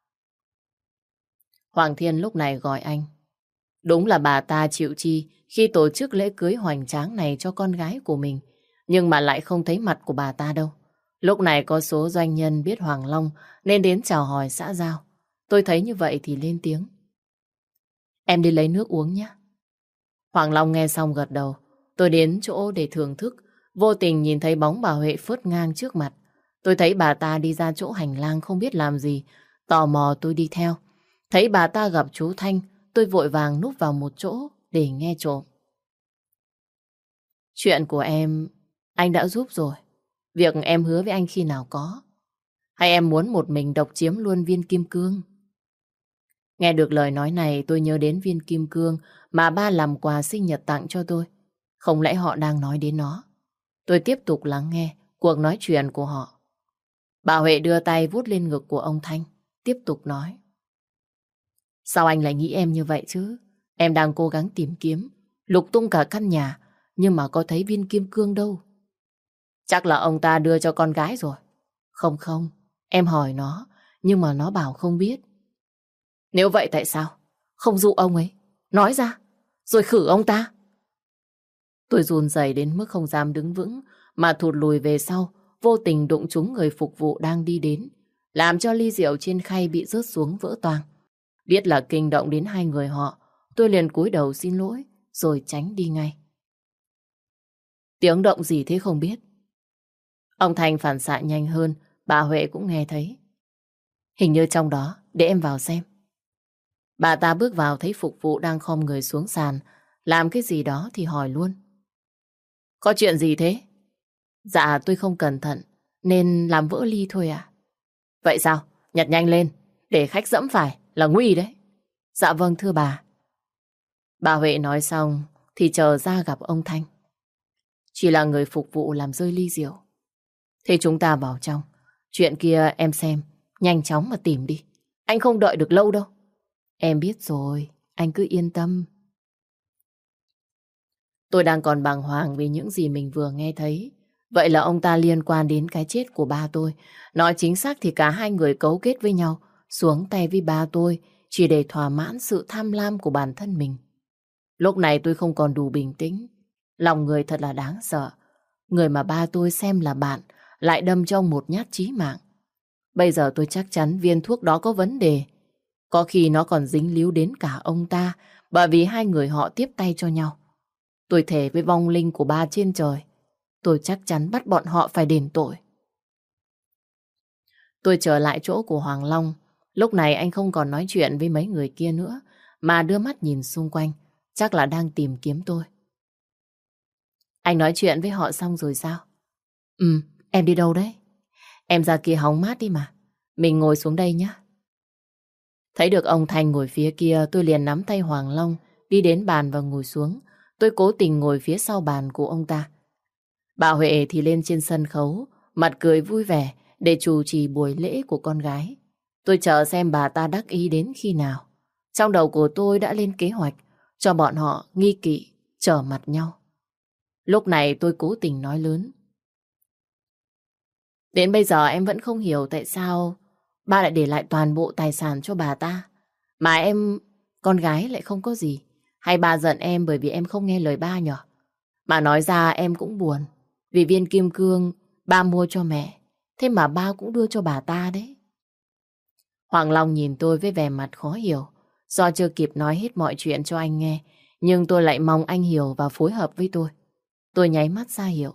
Hoàng Thiên lúc này gọi anh. Đúng là bà ta chịu chi khi tổ chức lễ cưới hoành tráng này cho con gái của mình. Nhưng mà lại không thấy mặt của bà ta đâu. Lúc này có số doanh nhân biết Hoàng Long nên đến chào hỏi xã giao. Tôi thấy như vậy thì lên tiếng. Em đi lấy nước uống nhé. Hoàng Long nghe xong gật đầu. Tôi đến chỗ để thưởng thức. Vô tình nhìn thấy bóng bà Huệ phớt ngang trước mặt. Tôi thấy bà ta đi ra chỗ hành lang không biết làm gì. Tò mò tôi đi theo. Thấy bà ta gặp chú Thanh, tôi vội vàng núp vào một chỗ để nghe trộm. Chuyện của em, anh đã giúp rồi. Việc em hứa với anh khi nào có. Hay em muốn một mình độc chiếm luôn viên kim cương? Nghe được lời nói này tôi nhớ đến viên kim cương mà ba làm quà sinh nhật tặng cho tôi. Không lẽ họ đang nói đến nó? Tôi tiếp tục lắng nghe cuộc nói chuyện của họ. Bà Huệ đưa tay vuốt lên ngực của ông Thanh, tiếp tục nói. Sao anh lại nghĩ em như vậy chứ? Em đang cố gắng tìm kiếm, lục tung cả căn nhà, nhưng mà có thấy viên kim cương đâu. Chắc là ông ta đưa cho con gái rồi. Không không, em hỏi nó, nhưng mà nó bảo không biết. Nếu vậy tại sao? Không dụ ông ấy, nói ra, rồi khử ông ta. Tôi run rẩy đến mức không dám đứng vững, mà thụt lùi về sau, vô tình đụng trúng người phục vụ đang đi đến, làm cho ly rượu trên khay bị rớt xuống vỡ toang. Biết là kinh động đến hai người họ, tôi liền cúi đầu xin lỗi, rồi tránh đi ngay. Tiếng động gì thế không biết. Ông Thành phản xạ nhanh hơn, bà Huệ cũng nghe thấy. Hình như trong đó, để em vào xem. Bà ta bước vào thấy phục vụ đang khom người xuống sàn, làm cái gì đó thì hỏi luôn. Có chuyện gì thế? Dạ tôi không cẩn thận, nên làm vỡ ly thôi à. Vậy sao? Nhặt nhanh lên, để khách dẫm phải là nguy đấy. Dạ vâng thưa bà. Bà Huệ nói xong thì chờ ra gặp ông Thanh. Chỉ là người phục vụ làm rơi ly rượu. Thế chúng ta vào trong. Chuyện kia em xem, nhanh chóng mà tìm đi. Anh không đợi được lâu đâu. Em biết rồi, anh cứ yên tâm. Tôi đang còn bàng hoàng vì những gì mình vừa nghe thấy. Vậy là ông ta liên quan đến cái chết của ba tôi. Nói chính xác thì cả hai người cấu kết với nhau, xuống tay với ba tôi, chỉ để thỏa mãn sự tham lam của bản thân mình. Lúc này tôi không còn đủ bình tĩnh. Lòng người thật là đáng sợ. Người mà ba tôi xem là bạn lại đâm cho một nhát chí mạng. Bây giờ tôi chắc chắn viên thuốc đó có vấn đề. Có khi nó còn dính líu đến cả ông ta, bởi vì hai người họ tiếp tay cho nhau. Tôi thề với vong linh của ba trên trời, tôi chắc chắn bắt bọn họ phải đền tội. Tôi trở lại chỗ của Hoàng Long. Lúc này anh không còn nói chuyện với mấy người kia nữa, mà đưa mắt nhìn xung quanh, chắc là đang tìm kiếm tôi. Anh nói chuyện với họ xong rồi sao? Ừ, em đi đâu đấy? Em ra kia hóng mát đi mà. Mình ngồi xuống đây nhé. Thấy được ông Thành ngồi phía kia, tôi liền nắm tay Hoàng Long, đi đến bàn và ngồi xuống. Tôi cố tình ngồi phía sau bàn của ông ta. Bà Huệ thì lên trên sân khấu, mặt cười vui vẻ để chủ trì buổi lễ của con gái. Tôi chờ xem bà ta đắc ý đến khi nào. Trong đầu của tôi đã lên kế hoạch cho bọn họ nghi kỵ, trở mặt nhau. Lúc này tôi cố tình nói lớn. Đến bây giờ em vẫn không hiểu tại sao ba lại để lại toàn bộ tài sản cho bà ta. Mà em, con gái lại không có gì. Hay bà giận em bởi vì em không nghe lời ba nhở? Mà nói ra em cũng buồn. Vì viên kim cương ba mua cho mẹ, thế mà ba cũng đưa cho bà ta đấy. Hoàng Long nhìn tôi với vẻ mặt khó hiểu. Do chưa kịp nói hết mọi chuyện cho anh nghe, nhưng tôi lại mong anh hiểu và phối hợp với tôi. Tôi nháy mắt ra hiệu.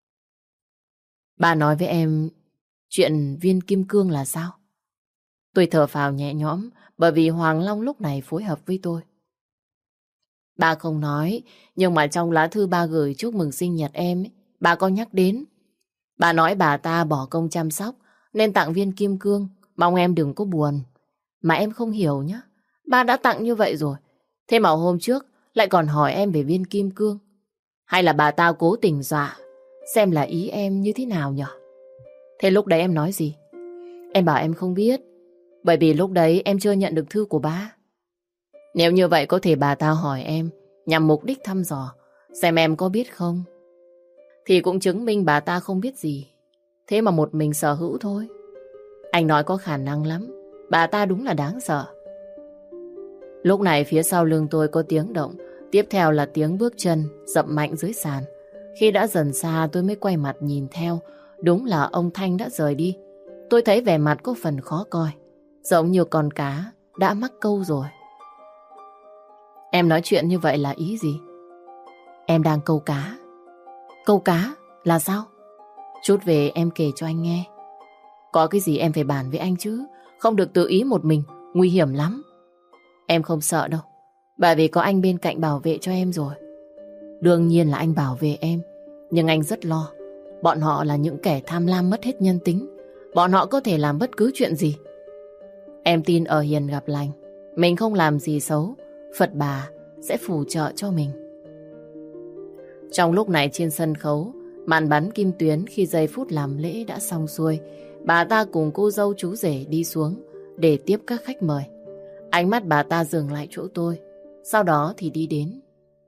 Bà nói với em chuyện viên kim cương là sao? Tôi thở phào nhẹ nhõm bởi vì Hoàng Long lúc này phối hợp với tôi. Bà không nói, nhưng mà trong lá thư ba gửi chúc mừng sinh nhật em ấy, bà có nhắc đến. Bà nói bà ta bỏ công chăm sóc nên tặng viên kim cương, mong em đừng có buồn. Mà em không hiểu nhá. Bà đã tặng như vậy rồi, thế mà hôm trước lại còn hỏi em về viên kim cương. Hay là bà ta cố tình dọa, xem là ý em như thế nào nhở? Thế lúc đấy em nói gì? Em bảo em không biết, bởi vì lúc đấy em chưa nhận được thư của ba. Nếu như vậy có thể bà ta hỏi em nhằm mục đích thăm dò xem em có biết không, thì cũng chứng minh bà ta không biết gì. Thế mà một mình sở hữu thôi. Anh nói có khả năng lắm. Bà ta đúng là đáng sợ. Lúc này phía sau lưng tôi có tiếng động. Tiếp theo là tiếng bước chân dậm mạnh dưới sàn. Khi đã dần xa tôi mới quay mặt nhìn theo. Đúng là ông Thanh đã rời đi. Tôi thấy vẻ mặt có phần khó coi, giống như con cá đã mắc câu rồi. Em nói chuyện như vậy là ý gì? Em đang câu cá. Câu cá là sao? Chút về em kể cho anh nghe. Có cái gì em phải bàn với anh chứ, không được tự ý một mình, nguy hiểm lắm. Em không sợ đâu, bởi vì có anh bên cạnh bảo vệ cho em rồi. Đương nhiên là anh bảo vệ em, nhưng anh rất lo. Bọn họ là những kẻ tham lam mất hết nhân tính. Bọn họ có thể làm bất cứ chuyện gì. Em tin ở hiền gặp lành, mình không làm gì xấu, Phật bà sẽ phù trợ cho mình. Trong lúc này trên sân khấu, màn bắn kim tuyến khi giây phút làm lễ đã xong xuôi, bà ta cùng cô dâu chú rể đi xuống để tiếp các khách mời. Ánh mắt bà ta dừng lại chỗ tôi, sau đó thì đi đến.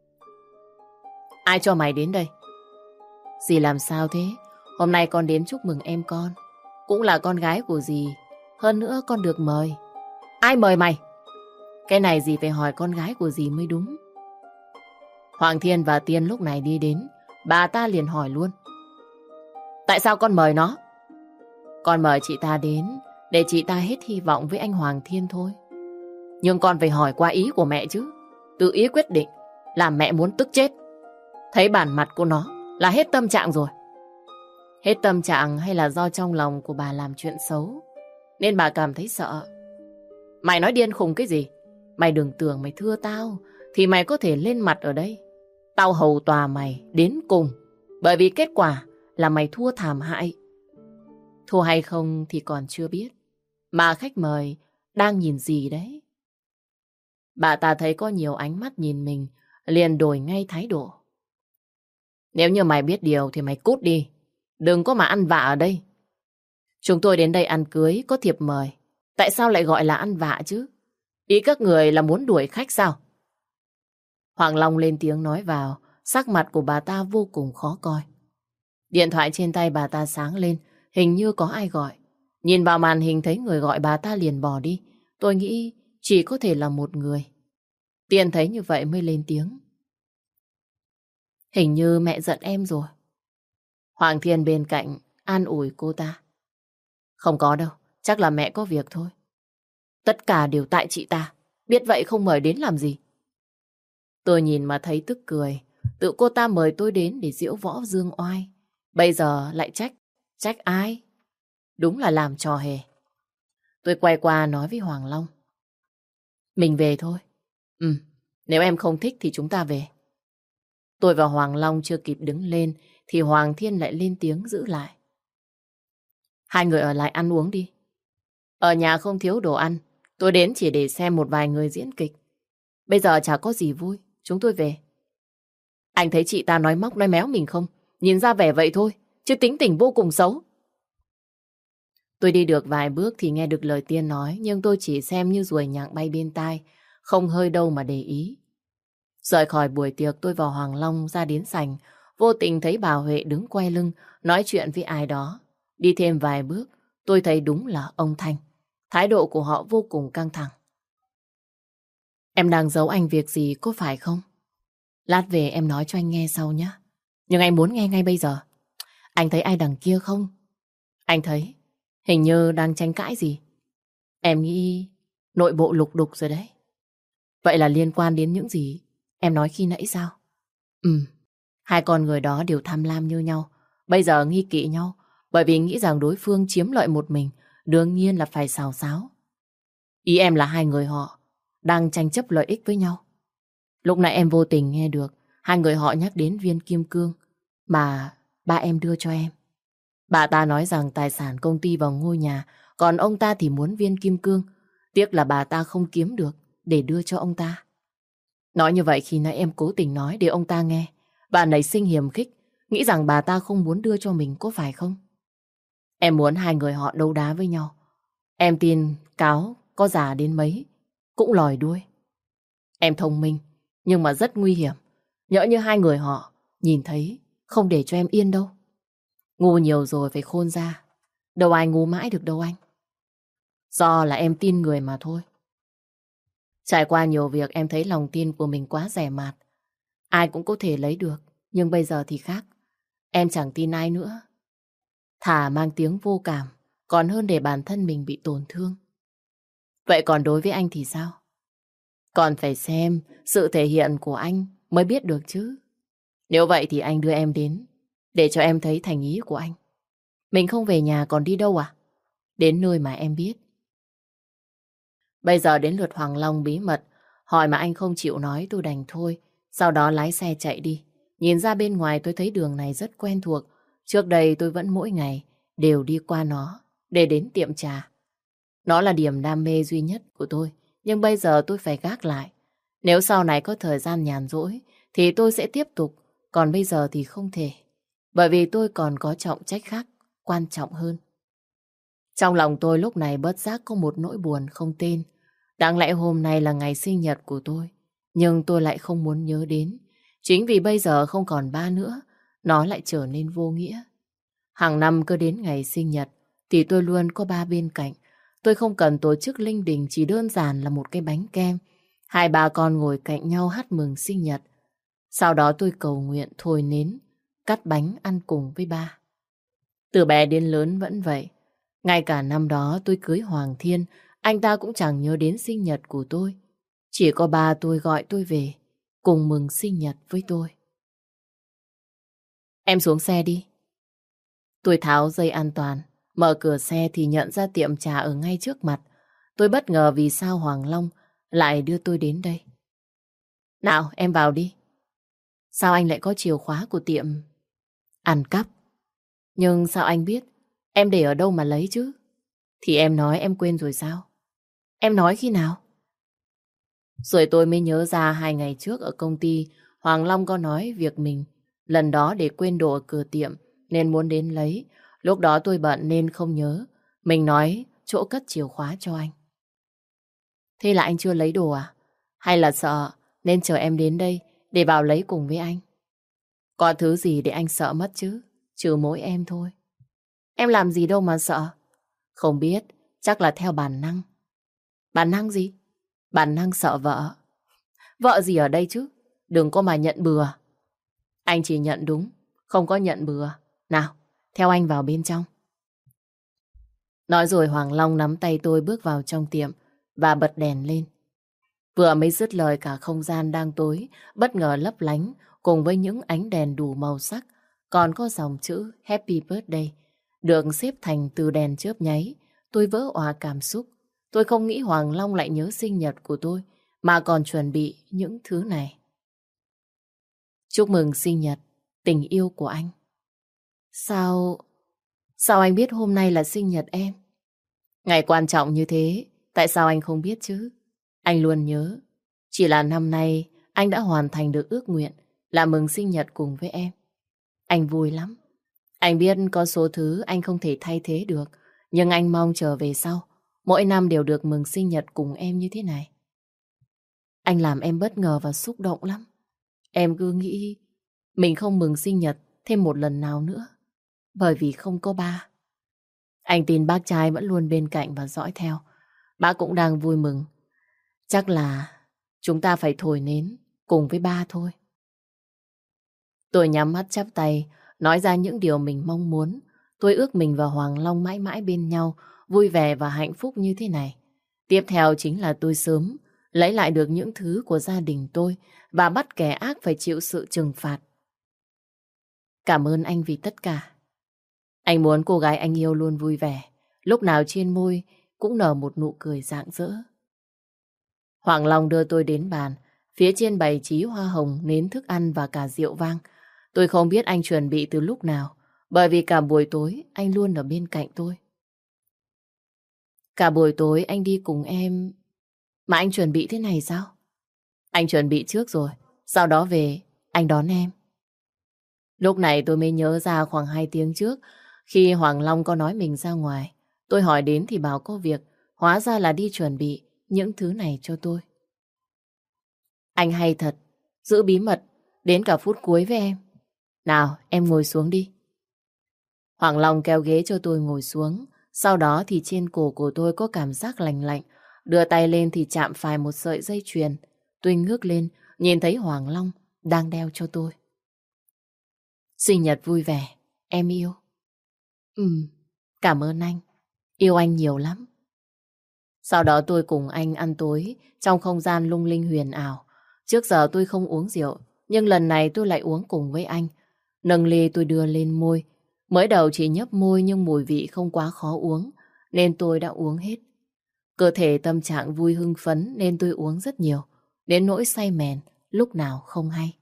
Ai cho mày đến đây? Dì làm sao thế? Hôm nay con đến chúc mừng em con, cũng là con gái của dì. Hơn nữa con được mời. Ai mời mày? Cái này dì phải hỏi con gái của dì mới đúng. Hoàng Thiên và Tiên lúc này đi đến, bà ta liền hỏi luôn. Tại sao con mời nó? Con mời chị ta đến để chị ta hết hy vọng với anh Hoàng Thiên thôi. Nhưng con phải hỏi qua ý của mẹ chứ. Tự ý quyết định làm mẹ muốn tức chết. Thấy bản mặt của nó là hết tâm trạng rồi. Hết tâm trạng hay là do trong lòng của bà làm chuyện xấu nên bà cảm thấy sợ? Mày nói điên khùng cái gì? Mày đừng tưởng mày thưa tao thì mày có thể lên mặt ở đây. Tao hầu tòa mày đến cùng, bởi vì kết quả là mày thua thảm hại. Thua hay không thì còn chưa biết, mà khách mời đang nhìn gì đấy? Bà ta thấy có nhiều ánh mắt nhìn mình, liền đổi ngay thái độ. Nếu như mày biết điều thì mày cút đi, đừng có mà ăn vạ ở đây. Chúng tôi đến đây ăn cưới, có thiệp mời. Tại sao lại gọi là ăn vạ chứ? Ý các người là muốn đuổi khách sao? Hoàng Long lên tiếng nói vào, sắc mặt của bà ta vô cùng khó coi. Điện thoại trên tay bà ta sáng lên, hình như có ai gọi. Nhìn vào màn hình thấy người gọi bà ta liền bỏ đi. Tôi nghĩ chỉ có thể là một người. Tiên thấy như vậy mới lên tiếng. Hình như mẹ giận em rồi. Hoàng Thiên bên cạnh an ủi cô ta. Không có đâu, chắc là mẹ có việc thôi. Tất cả đều tại chị ta, biết vậy không mời đến làm gì. Tôi nhìn mà thấy tức cười. Tự cô ta mời tôi đến để diễu võ dương oai, bây giờ lại trách. Trách ai? Đúng là làm trò hề. Tôi quay qua nói với Hoàng Long. Mình về thôi. Ừ, nếu em không thích thì chúng ta về. Tôi và Hoàng Long chưa kịp đứng lên thì Hoàng Thiên lại lên tiếng giữ lại. Hai người ở lại ăn uống đi. Ở nhà không thiếu đồ ăn. Tôi đến chỉ để xem một vài người diễn kịch. Bây giờ chả có gì vui. Chúng tôi về. Anh thấy chị ta nói móc nói méo mình không? Nhìn ra vẻ vậy thôi, chứ tính tình vô cùng xấu. Tôi đi được vài bước thì nghe được lời Tiên nói, nhưng tôi chỉ xem như ruồi nhặng bay bên tai, không hơi đâu mà để ý. Rời khỏi buổi tiệc tôi và Hoàng Long ra đến sảnh, vô tình thấy bà Huệ đứng quay lưng, nói chuyện với ai đó. Đi thêm vài bước, tôi thấy đúng là ông Thanh. Thái độ của họ vô cùng căng thẳng. Em đang giấu anh việc gì có phải không? Lát về em nói cho anh nghe sau nhé. Nhưng anh muốn nghe ngay bây giờ. Anh thấy ai đằng kia không? Anh thấy hình như đang tranh cãi gì. Em nghĩ nội bộ lục đục rồi đấy. Vậy là liên quan đến những gì em nói khi nãy sao? Ừ, hai con người đó đều tham lam như nhau. Bây giờ nghi kỵ nhau bởi vì nghĩ rằng đối phương chiếm lợi một mình, đương nhiên là phải xào xáo. Ý em là hai người họ đang tranh chấp lợi ích với nhau. Lúc nãy em vô tình nghe được hai người họ nhắc đến viên kim cương mà ba em đưa cho em. Bà ta nói rằng tài sản công ty vào ngôi nhà, còn ông ta thì muốn viên kim cương. Tiếc là bà ta không kiếm được để đưa cho ông ta. Nói như vậy khi nãy em cố tình nói để ông ta nghe. Bà nảy sinh hiềm khích, nghĩ rằng bà ta không muốn đưa cho mình, có phải không? Em muốn hai người họ đấu đá với nhau. Em tin cáo có già đến mấy cũng lòi đuôi. Em thông minh, nhưng mà rất nguy hiểm. Nhỡ như hai người họ nhìn thấy, không để cho em yên đâu. Ngu nhiều rồi phải khôn ra. Đâu ai ngu mãi được đâu anh. Do là em tin người mà thôi. Trải qua nhiều việc em thấy lòng tin của mình quá rẻ mạt. Ai cũng có thể lấy được, nhưng bây giờ thì khác. Em chẳng tin ai nữa. Thà mang tiếng vô cảm, còn hơn để bản thân mình bị tổn thương. Vậy còn đối với anh thì sao? Còn phải xem sự thể hiện của anh mới biết được chứ. Nếu vậy thì anh đưa em đến, để cho em thấy thành ý của anh. Mình không về nhà còn đi đâu à? Đến nơi mà em biết. Bây giờ đến lượt Hoàng Long bí mật, hỏi mà anh không chịu nói tôi đành thôi. Sau đó lái xe chạy đi. Nhìn ra bên ngoài tôi thấy đường này rất quen thuộc. Trước đây tôi vẫn mỗi ngày đều đi qua nó để đến tiệm trà. Nó là điểm đam mê duy nhất của tôi, nhưng bây giờ tôi phải gác lại. Nếu sau này có thời gian nhàn rỗi thì tôi sẽ tiếp tục, còn bây giờ thì không thể. Bởi vì tôi còn có trọng trách khác, quan trọng hơn. Trong lòng tôi lúc này bớt giác có một nỗi buồn không tên. Đáng lẽ hôm nay là ngày sinh nhật của tôi, nhưng tôi lại không muốn nhớ đến. Chính vì bây giờ không còn ba nữa, nó lại trở nên vô nghĩa. Hàng năm cứ đến ngày sinh nhật thì tôi luôn có ba bên cạnh. Tôi không cần tổ chức linh đình, chỉ đơn giản là một cái bánh kem. Hai bà con ngồi cạnh nhau hát mừng sinh nhật. Sau đó tôi cầu nguyện thổi nến, cắt bánh ăn cùng với ba. Từ bé đến lớn vẫn vậy. Ngay cả năm đó tôi cưới Hoàng Thiên, anh ta cũng chẳng nhớ đến sinh nhật của tôi. Chỉ có ba tôi gọi tôi về, cùng mừng sinh nhật với tôi. Em xuống xe đi. Tôi tháo dây an toàn, mở cửa xe thì nhận ra tiệm trà ở ngay trước mặt. Tôi bất ngờ vì sao Hoàng Long lại đưa tôi đến đây. Nào, em vào đi. Sao anh lại có chìa khóa của tiệm? Ăn cắp. Nhưng sao anh biết? Em để ở đâu mà lấy chứ? Thì em nói em quên rồi sao? Em nói khi nào? Rồi tôi mới nhớ ra hai ngày trước ở công ty, Hoàng Long có nói việc mình lần đó để quên đồ ở cửa tiệm nên muốn đến lấy. Lúc đó tôi bận nên không nhớ. Mình nói chỗ cất chìa khóa cho anh. Thế là anh chưa lấy đồ à? Hay là sợ nên chờ em đến đây để vào lấy cùng với anh? Có thứ gì để anh sợ mất chứ? Trừ mỗi em thôi. Em làm gì đâu mà sợ. Không biết, chắc là theo bản năng. Bản năng gì? Bản năng sợ vợ. Vợ gì ở đây chứ? Đừng có mà nhận bừa. Anh chỉ nhận đúng, không có nhận bừa. Nào, theo anh vào bên trong. Nói rồi Hoàng Long nắm tay tôi bước vào trong tiệm và bật đèn lên. Vừa mới dứt lời cả không gian đang tối, bất ngờ lấp lánh cùng với những ánh đèn đủ màu sắc. Còn có dòng chữ Happy Birthday được xếp thành từ đèn chớp nháy. Tôi vỡ òa cảm xúc. Tôi không nghĩ Hoàng Long lại nhớ sinh nhật của tôi mà còn chuẩn bị những thứ này. Chúc mừng sinh nhật, tình yêu của anh. Sao... Sao anh biết hôm nay là sinh nhật em? Ngày quan trọng như thế, tại sao anh không biết chứ? Anh luôn nhớ. Chỉ là năm nay anh đã hoàn thành được ước nguyện là mừng sinh nhật cùng với em. Anh vui lắm. Anh biết có số thứ anh không thể thay thế được, nhưng anh mong trở về sau mỗi năm đều được mừng sinh nhật cùng em như thế này. Anh làm em bất ngờ và xúc động lắm. Em cứ nghĩ mình không mừng sinh nhật thêm một lần nào nữa, bởi vì không có ba. Anh tin bác trai vẫn luôn bên cạnh và dõi theo. Bác cũng đang vui mừng. Chắc là chúng ta phải thổi nến cùng với ba thôi. Tôi nhắm mắt chắp tay, nói ra những điều mình mong muốn. Tôi ước mình và Hoàng Long mãi mãi bên nhau, vui vẻ và hạnh phúc như thế này. Tiếp theo chính là tôi sớm lấy lại được những thứ của gia đình tôi và bắt kẻ ác phải chịu sự trừng phạt. Cảm ơn anh vì tất cả. Anh muốn cô gái anh yêu luôn vui vẻ, lúc nào trên môi cũng nở một nụ cười rạng rỡ. Hoàng Long đưa tôi đến bàn, phía trên bày trí hoa hồng, nến thức ăn và cả rượu vang. Tôi không biết anh chuẩn bị từ lúc nào, Bởi vì cả buổi tối anh luôn ở bên cạnh tôi. Cả buổi tối anh đi cùng em. Mà anh chuẩn bị thế này sao? Anh chuẩn bị trước rồi. Sau đó về anh đón em. Lúc này tôi mới nhớ ra khoảng hai tiếng trước, khi Hoàng Long có nói mình ra ngoài, tôi hỏi đến thì bảo có việc, hóa ra là đi chuẩn bị những thứ này cho tôi. Anh hay thật, giữ bí mật đến cả phút cuối với em. Nào, em ngồi xuống đi. Hoàng Long kéo ghế cho tôi ngồi xuống, sau đó thì trên cổ của tôi có cảm giác lạnh lạnh, đưa tay lên thì chạm phải một sợi dây chuyền. Tôi ngước lên, nhìn thấy Hoàng Long đang đeo cho tôi. Sinh nhật vui vẻ, em yêu. Ừ, cảm ơn anh. Yêu anh nhiều lắm. Sau đó tôi cùng anh ăn tối trong không gian lung linh huyền ảo. Trước giờ tôi không uống rượu, nhưng lần này tôi lại uống cùng với anh. Nâng ly tôi đưa lên môi. Mới đầu chỉ nhấp môi nhưng mùi vị không quá khó uống, nên tôi đã uống hết. Cơ thể tâm trạng vui hưng phấn nên tôi uống rất nhiều, đến nỗi say mèn, lúc nào không hay.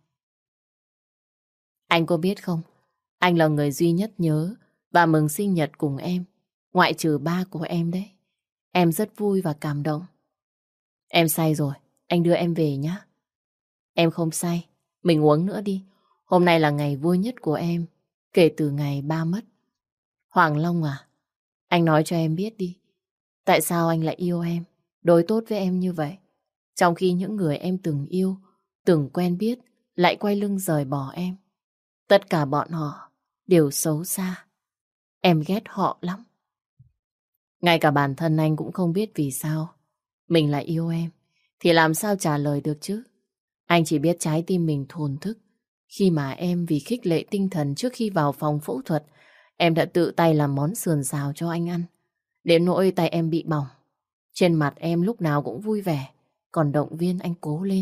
Anh có biết không, anh là người duy nhất nhớ và mừng sinh nhật cùng em, ngoại trừ ba của em đấy. Em rất vui và cảm động. Em say rồi, anh đưa em về nhé. Em không say, mình uống nữa đi. Hôm nay là ngày vui nhất của em, kể từ ngày ba mất. Hoàng Long à, anh nói cho em biết đi. Tại sao anh lại yêu em, đối tốt với em như vậy, trong khi những người em từng yêu, từng quen biết lại quay lưng rời bỏ em. Tất cả bọn họ đều xấu xa. Em ghét họ lắm. Ngay cả bản thân anh cũng không biết vì sao mình lại yêu em, thì làm sao trả lời được chứ. Anh chỉ biết trái tim mình thổn thức khi mà em vì khích lệ tinh thần trước khi vào phòng phẫu thuật, em đã tự tay làm món sườn xào cho anh ăn. Đến nỗi tay em bị bỏng. Trên mặt em lúc nào cũng vui vẻ, còn động viên anh cố lên.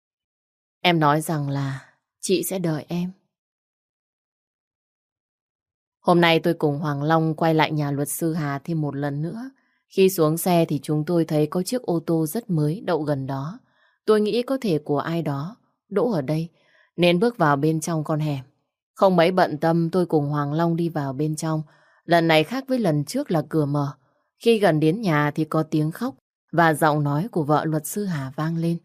Em nói rằng là chị sẽ đợi em. Hôm nay tôi cùng Hoàng Long quay lại nhà luật sư Hà thêm một lần nữa. Khi xuống xe thì chúng tôi thấy có chiếc ô tô rất mới đậu gần đó. Tôi nghĩ có thể của ai đó đỗ ở đây, nên bước vào bên trong con hẻm. Không mấy bận tâm, tôi cùng Hoàng Long đi vào bên trong. Lần này khác với lần trước là cửa mở. Khi gần đến nhà thì có tiếng khóc và giọng nói của vợ luật sư Hà vang lên.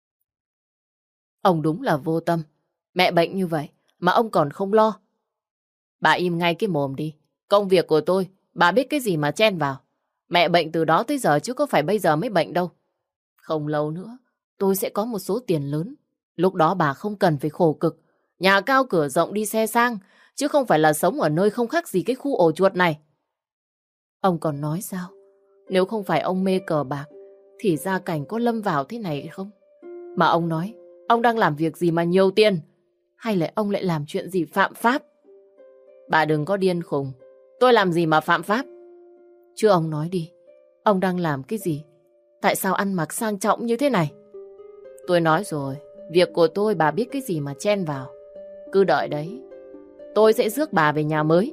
Ông đúng là vô tâm. Mẹ bệnh như vậy mà ông còn không lo. Bà im ngay cái mồm đi. Công việc của tôi, bà biết cái gì mà chen vào. Mẹ bệnh từ đó tới giờ chứ có phải bây giờ mới bệnh đâu. Không lâu nữa, tôi sẽ có một số tiền lớn. Lúc đó bà không cần phải khổ cực. Nhà cao cửa rộng đi xe sang, chứ không phải là sống ở nơi không khác gì cái khu ổ chuột này. Ông còn nói sao? Nếu không phải ông mê cờ bạc, thì gia cảnh có lâm vào thế này không? Mà ông nói, ông đang làm việc gì mà nhiều tiền? Hay là ông lại làm chuyện gì phạm pháp? Bà đừng có điên khùng. Tôi làm gì mà phạm pháp? Chứ ông nói đi, ông đang làm cái gì? Tại sao ăn mặc sang trọng như thế này? Tôi nói rồi, việc của tôi bà biết cái gì mà chen vào. Cứ đợi đấy, tôi sẽ rước bà về nhà mới.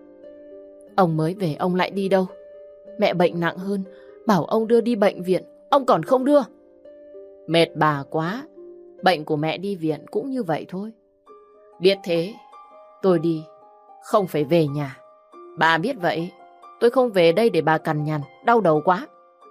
Ông mới về ông lại đi đâu? Mẹ bệnh nặng hơn, bảo ông đưa đi bệnh viện, ông còn không đưa. Mệt bà quá, bệnh của mẹ đi viện cũng như vậy thôi. Biết thế, tôi đi, không phải về nhà. Bà biết vậy, tôi không về đây để bà cằn nhằn, đau đầu quá.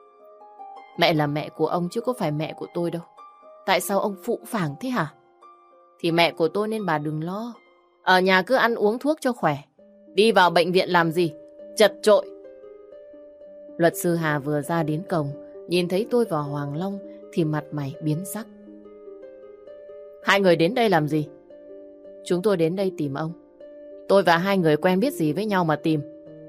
Mẹ là mẹ của ông chứ có phải mẹ của tôi đâu. Tại sao ông phụ phàng thế hả? Thì mẹ của tôi nên bà đừng lo. Ở nhà cứ ăn uống thuốc cho khỏe. Đi vào bệnh viện làm gì? Chật chội. Luật sư Hà vừa ra đến cổng, nhìn thấy tôi và Hoàng Long thì mặt mày biến sắc. Hai người đến đây làm gì? Chúng tôi đến đây tìm ông. Tôi và hai người quen biết gì với nhau mà tìm.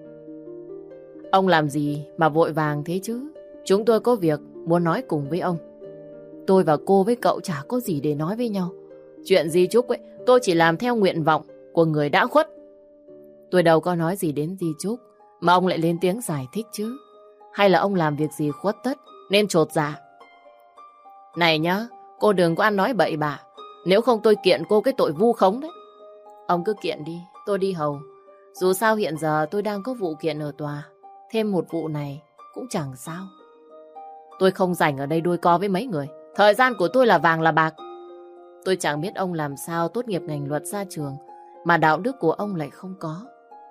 Ông làm gì mà vội vàng thế chứ? Chúng tôi có việc muốn nói cùng với ông. Tôi và cô với cậu chả có gì để nói với nhau. Chuyện di chúc ấy, tôi chỉ làm theo nguyện vọng của người đã khuất. Tôi đâu có nói gì đến di chúc mà ông lại lên tiếng giải thích chứ. Hay là ông làm việc gì khuất tất nên chột dạ? Này nhá, cô đừng có ăn nói bậy bạ. Nếu không tôi kiện cô cái tội vu khống đấy. Ông cứ kiện đi, tôi đi hầu. Dù sao hiện giờ tôi đang có vụ kiện ở tòa. Thêm một vụ này cũng chẳng sao. Tôi không rảnh ở đây đuôi co với mấy người. Thời gian của tôi là vàng là bạc. Tôi chẳng biết ông làm sao tốt nghiệp ngành luật ra trường mà đạo đức của ông lại không có.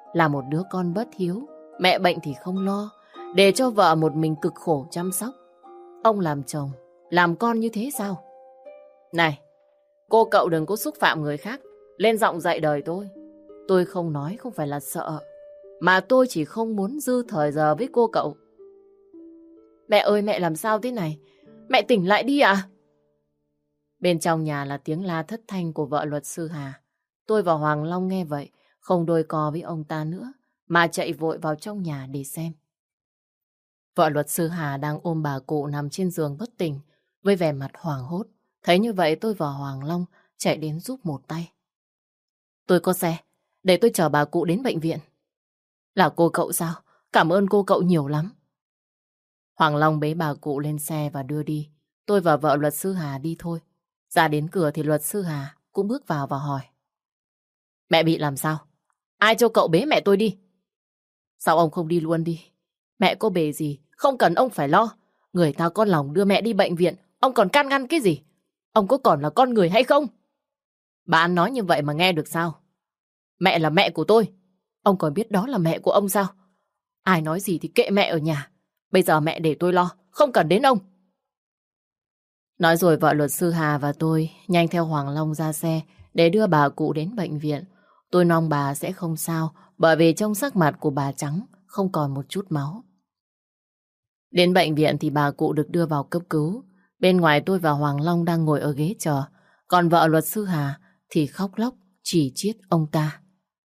là một đứa con bất hiếu, mẹ bệnh thì không lo, để cho vợ một mình cực khổ chăm sóc. Ông làm chồng, làm con như thế sao? Này, cô cậu đừng có xúc phạm người khác, lên giọng dạy đời tôi. Tôi không nói không phải là sợ, mà tôi chỉ không muốn dư thời giờ với cô cậu. Mẹ ơi, mẹ làm sao thế này? Mẹ tỉnh lại đi ạ. Bên trong nhà là tiếng la thất thanh của vợ luật sư Hà. Tôi và Hoàng Long nghe vậy, không đôi co với ông ta nữa, mà chạy vội vào trong nhà để xem. Vợ luật sư Hà đang ôm bà cụ nằm trên giường bất tỉnh, với vẻ mặt hoảng hốt. Thấy như vậy tôi và Hoàng Long chạy đến giúp một tay. Tôi có xe, để tôi chở bà cụ đến bệnh viện. Là cô cậu sao? Cảm ơn cô cậu nhiều lắm. Hoàng Long bế bà cụ lên xe và đưa đi. Tôi và vợ luật sư Hà đi thôi. Ra đến cửa thì luật sư Hà cũng bước vào và hỏi. Mẹ bị làm sao? Ai cho cậu bế mẹ tôi đi? Sao ông không đi luôn đi? Mẹ có bề gì, không cần ông phải lo. Người ta con lòng đưa mẹ đi bệnh viện, ông còn can ngăn cái gì? Ông có còn là con người hay không? Bà An nói như vậy mà nghe được sao? Mẹ là mẹ của tôi. Ông còn biết đó là mẹ của ông sao? Ai nói gì thì kệ mẹ ở nhà. Bây giờ mẹ để tôi lo, không cần đến ông. Nói rồi vợ luật sư Hà và tôi nhanh theo Hoàng Long ra xe để đưa bà cụ đến bệnh viện. Tôi mong bà sẽ không sao, bởi vì trong sắc mặt của bà trắng không còn một chút máu. Đến bệnh viện thì bà cụ được đưa vào cấp cứu. Bên ngoài tôi và Hoàng Long đang ngồi ở ghế chờ, còn vợ luật sư Hà thì khóc lóc chỉ trích ông ta.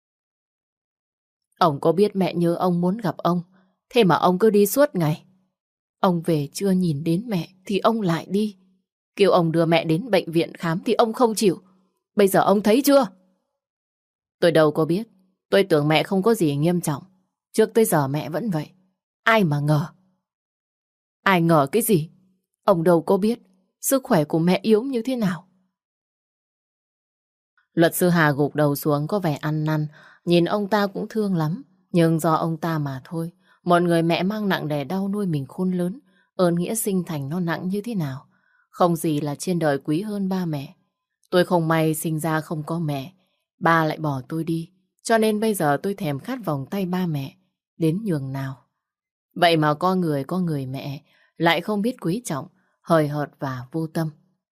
Ông có biết mẹ nhớ ông muốn gặp ông, thế mà ông cứ đi suốt ngày. Ông về chưa nhìn đến mẹ thì ông lại đi. Kêu ông đưa mẹ đến bệnh viện khám thì ông không chịu. Bây giờ ông thấy chưa? Tôi đâu có biết. Tôi tưởng mẹ không có gì nghiêm trọng. Trước tới giờ mẹ vẫn vậy. Ai mà ngờ. Ai ngờ cái gì? Ông đâu có biết sức khỏe của mẹ yếu như thế nào. Luật sư Hà gục đầu xuống có vẻ ăn năn. Nhìn ông ta cũng thương lắm. Nhưng do ông ta mà thôi. Một người mẹ mang nặng đè đau nuôi mình khôn lớn. Ơn nghĩa sinh thành nó nặng như thế nào. Không gì là trên đời quý hơn ba mẹ. Tôi không may sinh ra không có mẹ. Ba lại bỏ tôi đi. Cho nên bây giờ tôi thèm khát vòng tay ba mẹ. Đến nhường nào. Vậy mà có người có người mẹ lại không biết quý trọng, hời hợt và vô tâm.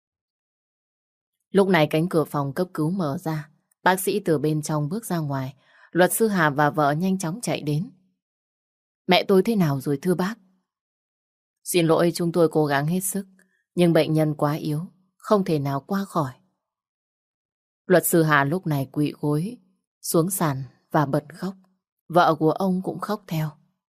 Lúc này cánh cửa phòng cấp cứu mở ra. Bác sĩ từ bên trong bước ra ngoài. Luật sư Hà và vợ nhanh chóng chạy đến. Mẹ tôi thế nào rồi thưa bác? Xin lỗi, chúng tôi cố gắng hết sức. Nhưng bệnh nhân quá yếu, không thể nào qua khỏi. Luật sư Hà lúc này quỵ gối xuống sàn và bật khóc. Vợ của ông cũng khóc theo.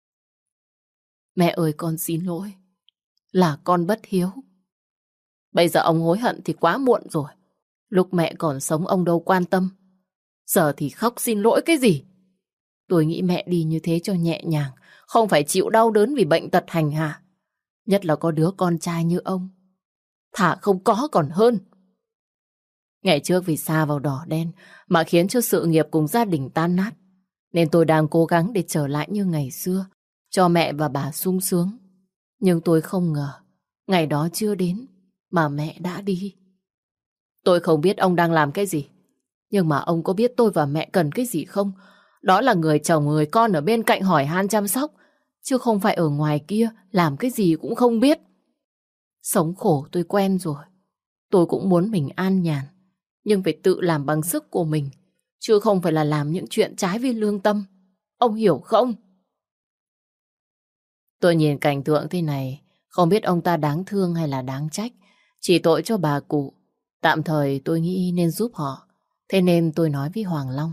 Mẹ ơi, con xin lỗi. Là con bất hiếu. Bây giờ ông hối hận thì quá muộn rồi. Lúc mẹ còn sống ông đâu quan tâm. Giờ thì khóc xin lỗi cái gì? Tôi nghĩ mẹ đi như thế cho nhẹ nhàng, không phải chịu đau đớn vì bệnh tật hành hạ. Nhất là có đứa con trai như ông. Thà không có còn hơn. Ngày trước vì sa vào đỏ đen mà khiến cho sự nghiệp cùng gia đình tan nát. Nên tôi đang cố gắng để trở lại như ngày xưa, cho mẹ và bà sung sướng. Nhưng tôi không ngờ, ngày đó chưa đến mà mẹ đã đi. Tôi không biết ông đang làm cái gì. Nhưng mà ông có biết tôi và mẹ cần cái gì không? Đó là người chồng người con ở bên cạnh hỏi han chăm sóc. Chứ không phải ở ngoài kia làm cái gì cũng không biết. Sống khổ tôi quen rồi. Tôi cũng muốn mình an nhàn. Nhưng phải tự làm bằng sức của mình. Chứ không phải là làm những chuyện trái với lương tâm. Ông hiểu không? Tôi nhìn cảnh tượng thế này, không biết ông ta đáng thương hay là đáng trách. Chỉ tội cho bà cụ. Tạm thời tôi nghĩ nên giúp họ. Thế nên tôi nói với Hoàng Long.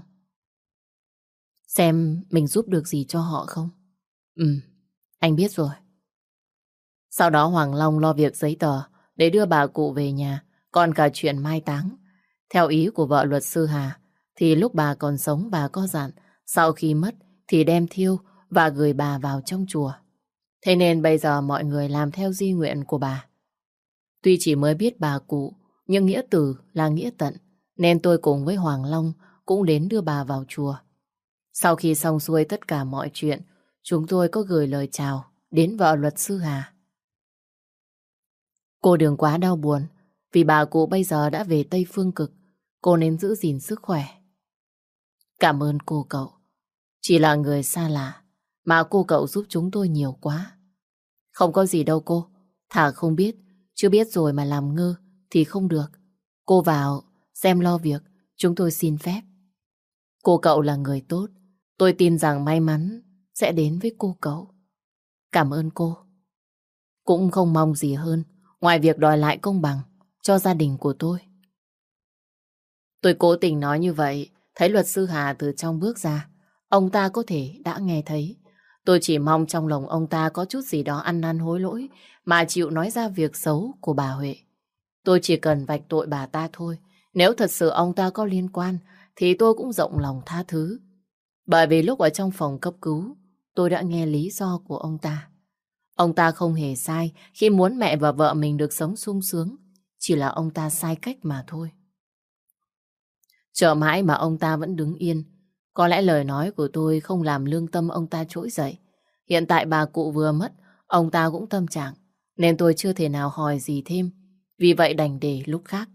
Xem mình giúp được gì cho họ không? Ừ, anh biết rồi. Sau đó Hoàng Long lo việc giấy tờ để đưa bà cụ về nhà, còn cả chuyện mai táng. Theo ý của vợ luật sư Hà, thì lúc bà còn sống bà có dặn, sau khi mất thì đem thiêu và gửi bà vào trong chùa. Thế nên bây giờ mọi người làm theo di nguyện của bà. Tuy chỉ mới biết bà cụ, nhưng nghĩa tử là nghĩa tận, nên tôi cùng với Hoàng Long cũng đến đưa bà vào chùa. Sau khi xong xuôi tất cả mọi chuyện, chúng tôi có gửi lời chào đến vợ luật sư Hà. Cô đừng quá đau buồn, vì bà cụ bây giờ đã về Tây Phương Cực. Cô nên giữ gìn sức khỏe. Cảm ơn cô cậu. Chỉ là người xa lạ mà cô cậu giúp chúng tôi nhiều quá. Không có gì đâu cô. Thà không biết, chưa biết rồi mà làm ngơ thì không được. Cô vào xem lo việc, chúng tôi xin phép. Cô cậu là người tốt, tôi tin rằng may mắn sẽ đến với cô cậu. Cảm ơn cô. Cũng không mong gì hơn ngoài việc đòi lại công bằng cho gia đình của tôi. Tôi cố tình nói như vậy, thấy luật sư Hà từ trong bước ra. Ông ta có thể đã nghe thấy. Tôi chỉ mong trong lòng ông ta có chút gì đó ăn năn hối lỗi mà chịu nói ra việc xấu của bà Huệ. Tôi chỉ cần vạch tội bà ta thôi. Nếu thật sự ông ta có liên quan thì tôi cũng rộng lòng tha thứ. Bởi vì lúc ở trong phòng cấp cứu, tôi đã nghe lý do của ông ta. Ông ta không hề sai khi muốn mẹ và vợ mình được sống sung sướng. Chỉ là ông ta sai cách mà thôi. Chờ mãi mà ông ta vẫn đứng yên. Có lẽ lời nói của tôi không làm lương tâm ông ta trỗi dậy. Hiện tại bà cụ vừa mất, ông ta cũng tâm trạng, nên tôi chưa thể nào hỏi gì thêm. Vì vậy đành để lúc khác.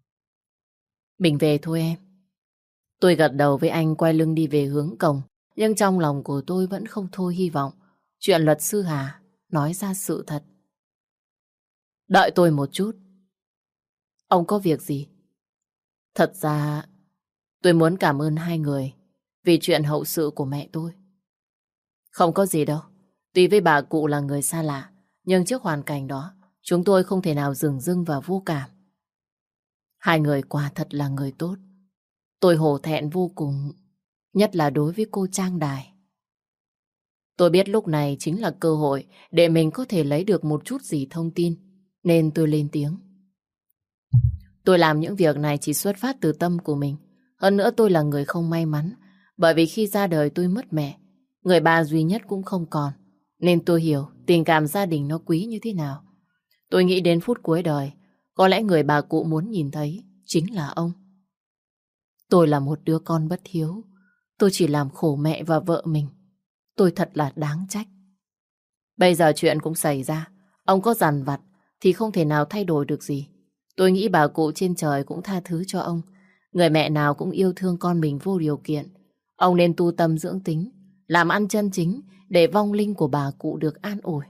Mình về thôi em. Tôi gật đầu với anh, quay lưng đi về hướng cổng. Nhưng trong lòng của tôi vẫn không thôi hy vọng chuyện luật sư Hà nói ra sự thật. Đợi tôi một chút. Ông có việc gì? Thật ra tôi muốn cảm ơn hai người vì chuyện hậu sự của mẹ tôi. Không có gì đâu. Tuy với bà cụ là người xa lạ, nhưng trước hoàn cảnh đó, chúng tôi không thể nào dửng dưng và vô cảm. Hai người quả thật là người tốt. Tôi hổ thẹn vô cùng, nhất là đối với cô Trang Đài. Tôi biết lúc này chính là cơ hội để mình có thể lấy được một chút gì thông tin, nên tôi lên tiếng. Tôi làm những việc này chỉ xuất phát từ tâm của mình. Hơn nữa tôi là người không may mắn, bởi vì khi ra đời tôi mất mẹ, người ba duy nhất cũng không còn. Nên tôi hiểu tình cảm gia đình nó quý như thế nào. Tôi nghĩ đến phút cuối đời, có lẽ người bà cụ muốn nhìn thấy chính là ông. Tôi là một đứa con bất hiếu. Tôi chỉ làm khổ mẹ và vợ mình. Tôi thật là đáng trách. Bây giờ chuyện cũng xảy ra. Ông có dằn vặt thì không thể nào thay đổi được gì. Tôi nghĩ bà cụ trên trời cũng tha thứ cho ông. Người mẹ nào cũng yêu thương con mình vô điều kiện. Ông nên tu tâm dưỡng tính, làm ăn chân chính để vong linh của bà cụ được an ủi.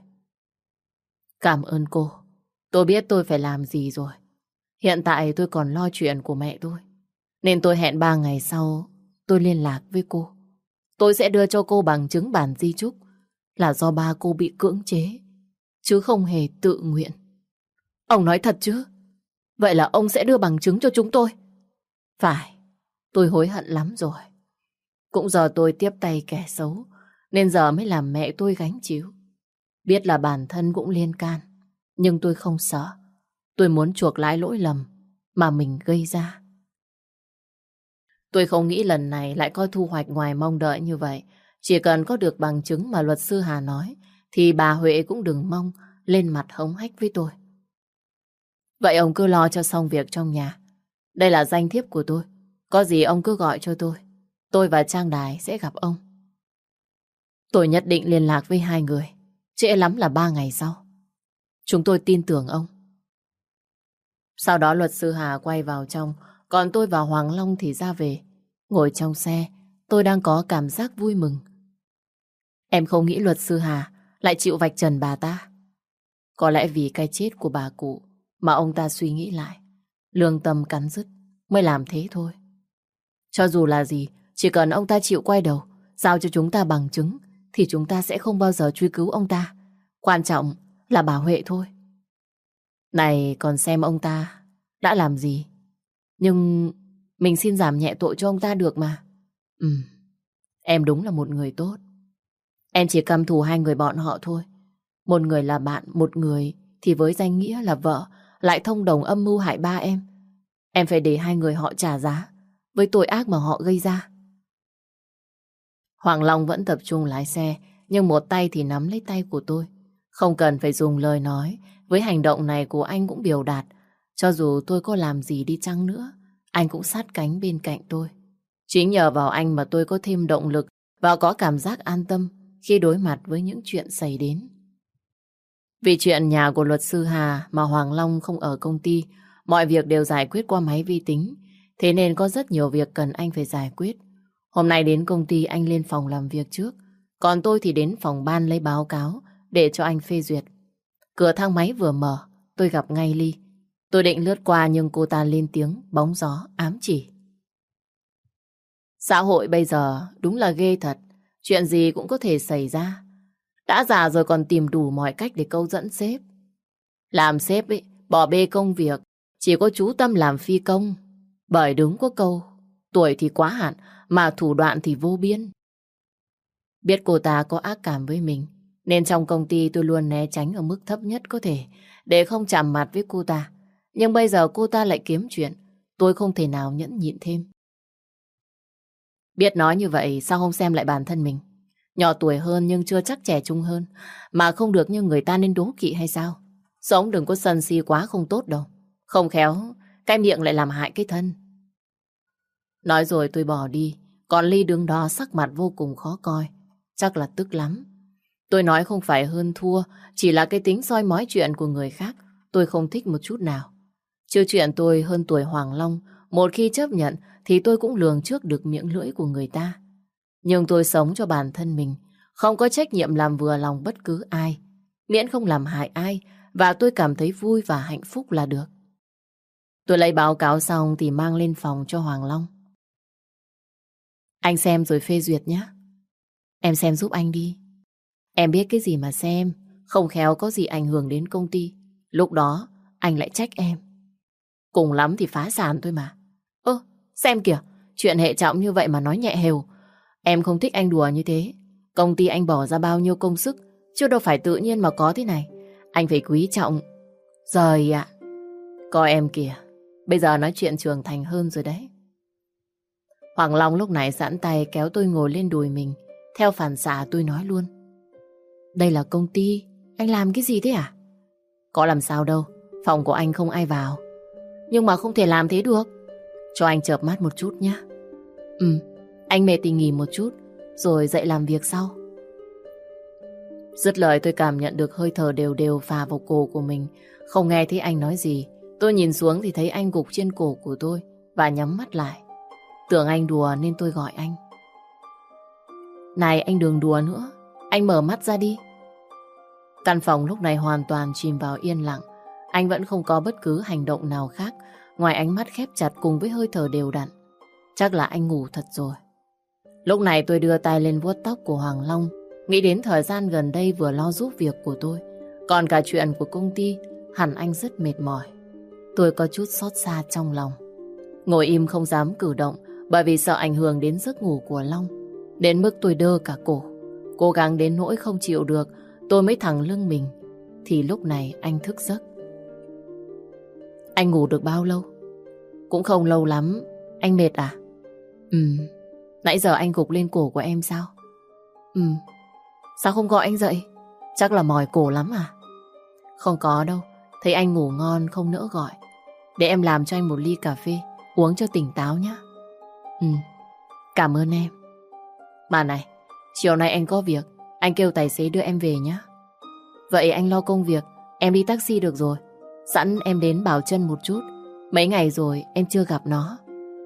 Cảm ơn cô. Tôi biết tôi phải làm gì rồi. Hiện tại tôi còn lo chuyện của mẹ tôi. Nên tôi hẹn ba ngày sau tôi liên lạc với cô. Tôi sẽ đưa cho cô bằng chứng bản di chúc là do ba cô bị cưỡng chế, chứ không hề tự nguyện. Ông nói thật chứ? Vậy là ông sẽ đưa bằng chứng cho chúng tôi? Phải, tôi hối hận lắm rồi. Cũng giờ tôi tiếp tay kẻ xấu, nên giờ mới làm mẹ tôi gánh chịu. Biết là bản thân cũng liên can, nhưng tôi không sợ. Tôi muốn chuộc lại lỗi lầm mà mình gây ra. Tôi không nghĩ lần này lại có thu hoạch ngoài mong đợi như vậy. Chỉ cần có được bằng chứng mà luật sư Hà nói, thì bà Huệ cũng đừng mong lên mặt hống hách với tôi. Vậy ông cứ lo cho xong việc trong nhà. Đây là danh thiếp của tôi. Có gì ông cứ gọi cho tôi. Tôi và Trang Đài sẽ gặp ông. Tôi nhất định liên lạc với hai người. Trễ lắm là ba ngày sau. Chúng tôi tin tưởng ông. Sau đó luật sư Hà quay vào trong, còn tôi và Hoàng Long thì ra về. Ngồi trong xe, tôi đang có cảm giác vui mừng. Em không nghĩ luật sư Hà lại chịu vạch trần bà ta. Có lẽ vì cái chết của bà cụ mà ông ta suy nghĩ lại, lương tâm cắn rứt mới làm thế thôi. Cho dù là gì, chỉ cần ông ta chịu quay đầu, giao cho chúng ta bằng chứng, thì chúng ta sẽ không bao giờ truy cứu ông ta. Quan trọng là bà Huệ thôi. Này, còn xem ông ta đã làm gì. Nhưng mình xin giảm nhẹ tội cho ông ta được mà. Ừ, em đúng là một người tốt. Em chỉ căm thù hai người bọn họ thôi. Một người là bạn, một người thì với danh nghĩa là vợ lại thông đồng âm mưu hại ba em. Em phải để hai người họ trả giá với tội ác mà họ gây ra. Hoàng Long vẫn tập trung lái xe, nhưng một tay thì nắm lấy tay của tôi. Không cần phải dùng lời nói, với hành động này của anh cũng biểu đạt. Cho dù tôi có làm gì đi chăng nữa, anh cũng sát cánh bên cạnh tôi. Chính nhờ vào anh mà tôi có thêm động lực và có cảm giác an tâm khi đối mặt với những chuyện xảy đến. Vì chuyện nhà của luật sư Hà mà Hoàng Long không ở công ty, mọi việc đều giải quyết qua máy vi tính. Thế nên có rất nhiều việc cần anh phải giải quyết. Hôm nay đến công ty anh lên phòng làm việc trước, còn tôi thì đến phòng ban lấy báo cáo để cho anh phê duyệt. Cửa thang máy vừa mở, tôi gặp ngay Ly. Tôi định lướt qua nhưng cô ta lên tiếng bóng gió ám chỉ. Xã hội bây giờ đúng là ghê thật, chuyện gì cũng có thể xảy ra. Đã già rồi còn tìm đủ mọi cách để câu dẫn sếp. Làm sếp ấy, bỏ bê công việc, chỉ có chú tâm làm phi công. Bởi đúng có câu, tuổi thì quá hạn, mà thủ đoạn thì vô biên. Biết cô ta có ác cảm với mình, nên trong công ty tôi luôn né tránh ở mức thấp nhất có thể, để không chạm mặt với cô ta. Nhưng bây giờ cô ta lại kiếm chuyện, tôi không thể nào nhẫn nhịn thêm. Biết nói như vậy, sao không xem lại bản thân mình? Nhỏ tuổi hơn nhưng chưa chắc trẻ trung hơn, mà không được như người ta nên đố kỵ hay sao? Sống đừng có sân si quá không tốt đâu. Không khéo, cái miệng lại làm hại cái thân. Nói rồi tôi bỏ đi, còn Ly đứng đó sắc mặt vô cùng khó coi. Chắc là tức lắm. Tôi nói không phải hơn thua, chỉ là cái tính soi mói chuyện của người khác tôi không thích một chút nào. Chứ chuyện tôi hơn tuổi Hoàng Long, một khi chấp nhận thì tôi cũng lường trước được miệng lưỡi của người ta. Nhưng tôi sống cho bản thân mình, không có trách nhiệm làm vừa lòng bất cứ ai, miễn không làm hại ai, và tôi cảm thấy vui và hạnh phúc là được. Tôi lấy báo cáo xong thì mang lên phòng cho Hoàng Long. Anh xem rồi phê duyệt nhé. Em xem giúp anh đi. Em biết cái gì mà xem, không khéo có gì ảnh hưởng đến công ty. Lúc đó anh lại trách em. Cùng lắm thì phá sản thôi mà. Ơ, xem kìa, chuyện hệ trọng như vậy mà nói nhẹ hều. Em không thích anh đùa như thế. Công ty anh bỏ ra bao nhiêu công sức, chứ đâu phải tự nhiên mà có thế này. Anh phải quý trọng. Giời ạ. Coi em kìa, bây giờ nói chuyện trưởng thành hơn rồi đấy. Hoàng Long lúc này giãn tay kéo tôi ngồi lên đùi mình. Theo phản xạ tôi nói luôn. Đây là công ty, anh làm cái gì thế à? Có làm sao đâu, phòng của anh không ai vào. Nhưng mà không thể làm thế được. Cho anh chợp mắt một chút nhé. Ừ, anh mệt thì nghỉ một chút, rồi dậy làm việc sau. Dứt lời tôi cảm nhận được hơi thở đều đều phà vào cổ của mình. Không nghe thấy anh nói gì. Tôi nhìn xuống thì thấy anh gục trên cổ của tôi và nhắm mắt lại. Tưởng anh đùa nên tôi gọi anh. Này anh đừng đùa nữa, anh mở mắt ra đi. Căn phòng lúc này hoàn toàn chìm vào yên lặng. Anh vẫn không có bất cứ hành động nào khác ngoài ánh mắt khép chặt cùng với hơi thở đều đặn. Chắc là anh ngủ thật rồi. Lúc này tôi đưa tay lên vuốt tóc của Hoàng Long, nghĩ đến thời gian gần đây vừa lo giúp việc của tôi, còn cả chuyện của công ty, hẳn anh rất mệt mỏi. Tôi có chút xót xa trong lòng. Ngồi im không dám cử động bởi vì sợ ảnh hưởng đến giấc ngủ của Long. Đến mức tôi đơ cả cổ. Cố gắng đến nỗi không chịu được, tôi mới thẳng lưng mình. Thì lúc này anh thức giấc. Anh ngủ được bao lâu? Cũng không lâu lắm. Anh mệt à? Ừ. Nãy giờ anh gục lên cổ của em sao? Ừ. Sao không gọi anh dậy? Chắc là mỏi cổ lắm à? Không có đâu. Thấy anh ngủ ngon không nỡ gọi. Để em làm cho anh một ly cà phê, uống cho tỉnh táo nhé. Ừ. Cảm ơn em. Mà này, chiều nay anh có việc, anh kêu tài xế đưa em về nhé. Vậy anh lo công việc, em đi taxi được rồi. Sẵn em đến Bảo Trân một chút. Mấy ngày rồi em chưa gặp nó.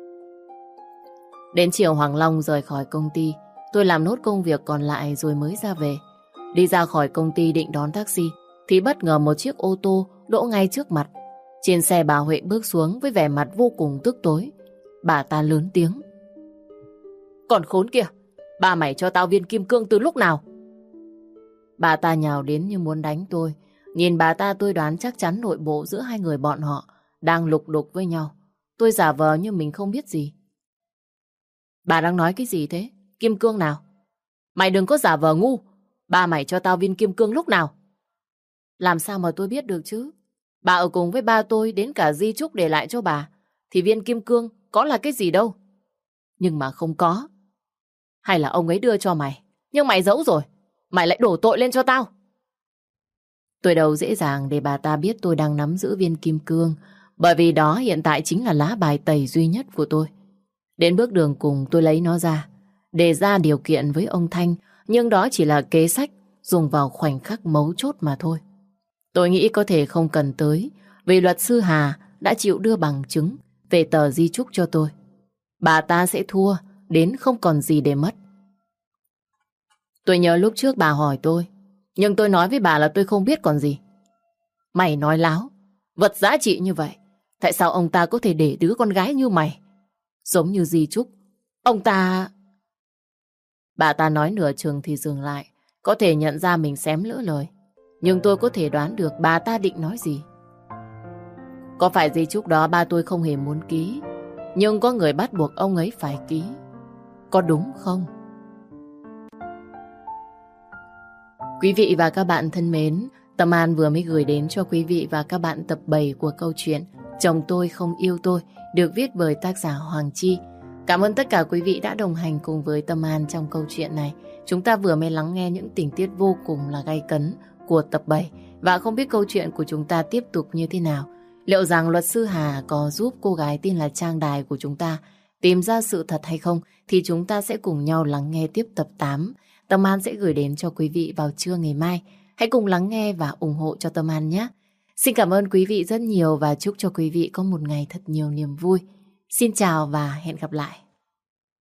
Đến chiều Hoàng Long rời khỏi công ty. Tôi làm nốt công việc còn lại rồi mới ra về. Đi ra khỏi công ty định đón taxi thì bất ngờ một chiếc ô tô đỗ ngay trước mặt. Trên xe bà Huệ bước xuống với vẻ mặt vô cùng tức tối. Bà ta lớn tiếng. Còn khốn kìa, ba mày cho tao viên kim cương từ lúc nào? Bà ta nhào đến như muốn đánh tôi. Nhìn bà ta tôi đoán chắc chắn nội bộ giữa hai người bọn họ đang lục đục với nhau. Tôi giả vờ như mình không biết gì. Bà đang nói cái gì thế? Kim cương nào? Mày đừng có giả vờ ngu. Ba mày cho tao viên kim cương lúc nào? Làm sao mà tôi biết được chứ? Bà ở cùng với ba tôi đến cả di chúc để lại cho bà. Thì viên kim cương có là cái gì đâu. Nhưng mà không có. Hay là ông ấy đưa cho mày, nhưng mày giấu rồi. Mày lại đổ tội lên cho tao. Tôi đâu dễ dàng để bà ta biết tôi đang nắm giữ viên kim cương, bởi vì đó hiện tại chính là lá bài tẩy duy nhất của tôi. Đến bước đường cùng tôi lấy nó ra, đề ra điều kiện với ông Thanh, nhưng đó chỉ là kế sách dùng vào khoảnh khắc mấu chốt mà thôi. Tôi nghĩ có thể không cần tới, vì luật sư Hà đã chịu đưa bằng chứng về tờ di chúc cho tôi. Bà ta sẽ thua đến không còn gì để mất. Tôi nhớ lúc trước bà hỏi tôi, nhưng tôi nói với bà là tôi không biết còn gì. Mày nói láo, vật giá trị như vậy, tại sao ông ta có thể để đứa con gái như mày? Giống như di chúc, ông ta... Bà ta nói nửa chừng thì dừng lại, có thể nhận ra mình xém lỡ lời. Nhưng tôi có thể đoán được bà ta định nói gì. Có phải di chúc đó ba tôi không hề muốn ký, nhưng có người bắt buộc ông ấy phải ký. Có đúng không? Quý vị và các bạn thân mến, Tâm An vừa mới gửi đến cho quý vị và các bạn tập bảy của câu chuyện Chồng Tôi Không Yêu Tôi, được viết bởi tác giả Hoàng Chi. Cảm ơn tất cả quý vị đã đồng hành cùng với Tâm An trong câu chuyện này. Chúng ta vừa mới lắng nghe những tình tiết vô cùng là gay cấn của tập bảy. Và không biết câu chuyện của chúng ta tiếp tục như thế nào. Liệu rằng luật sư Hà có giúp cô gái tên là Trang Đài của chúng ta tìm ra sự thật hay không, thì chúng ta sẽ cùng nhau lắng nghe tiếp tập tám. Tâm An sẽ gửi đến cho quý vị vào trưa ngày mai. Hãy cùng lắng nghe và ủng hộ cho Tâm An nhé. Xin cảm ơn quý vị rất nhiều và chúc cho quý vị có một ngày thật nhiều niềm vui. Xin chào và hẹn gặp lại.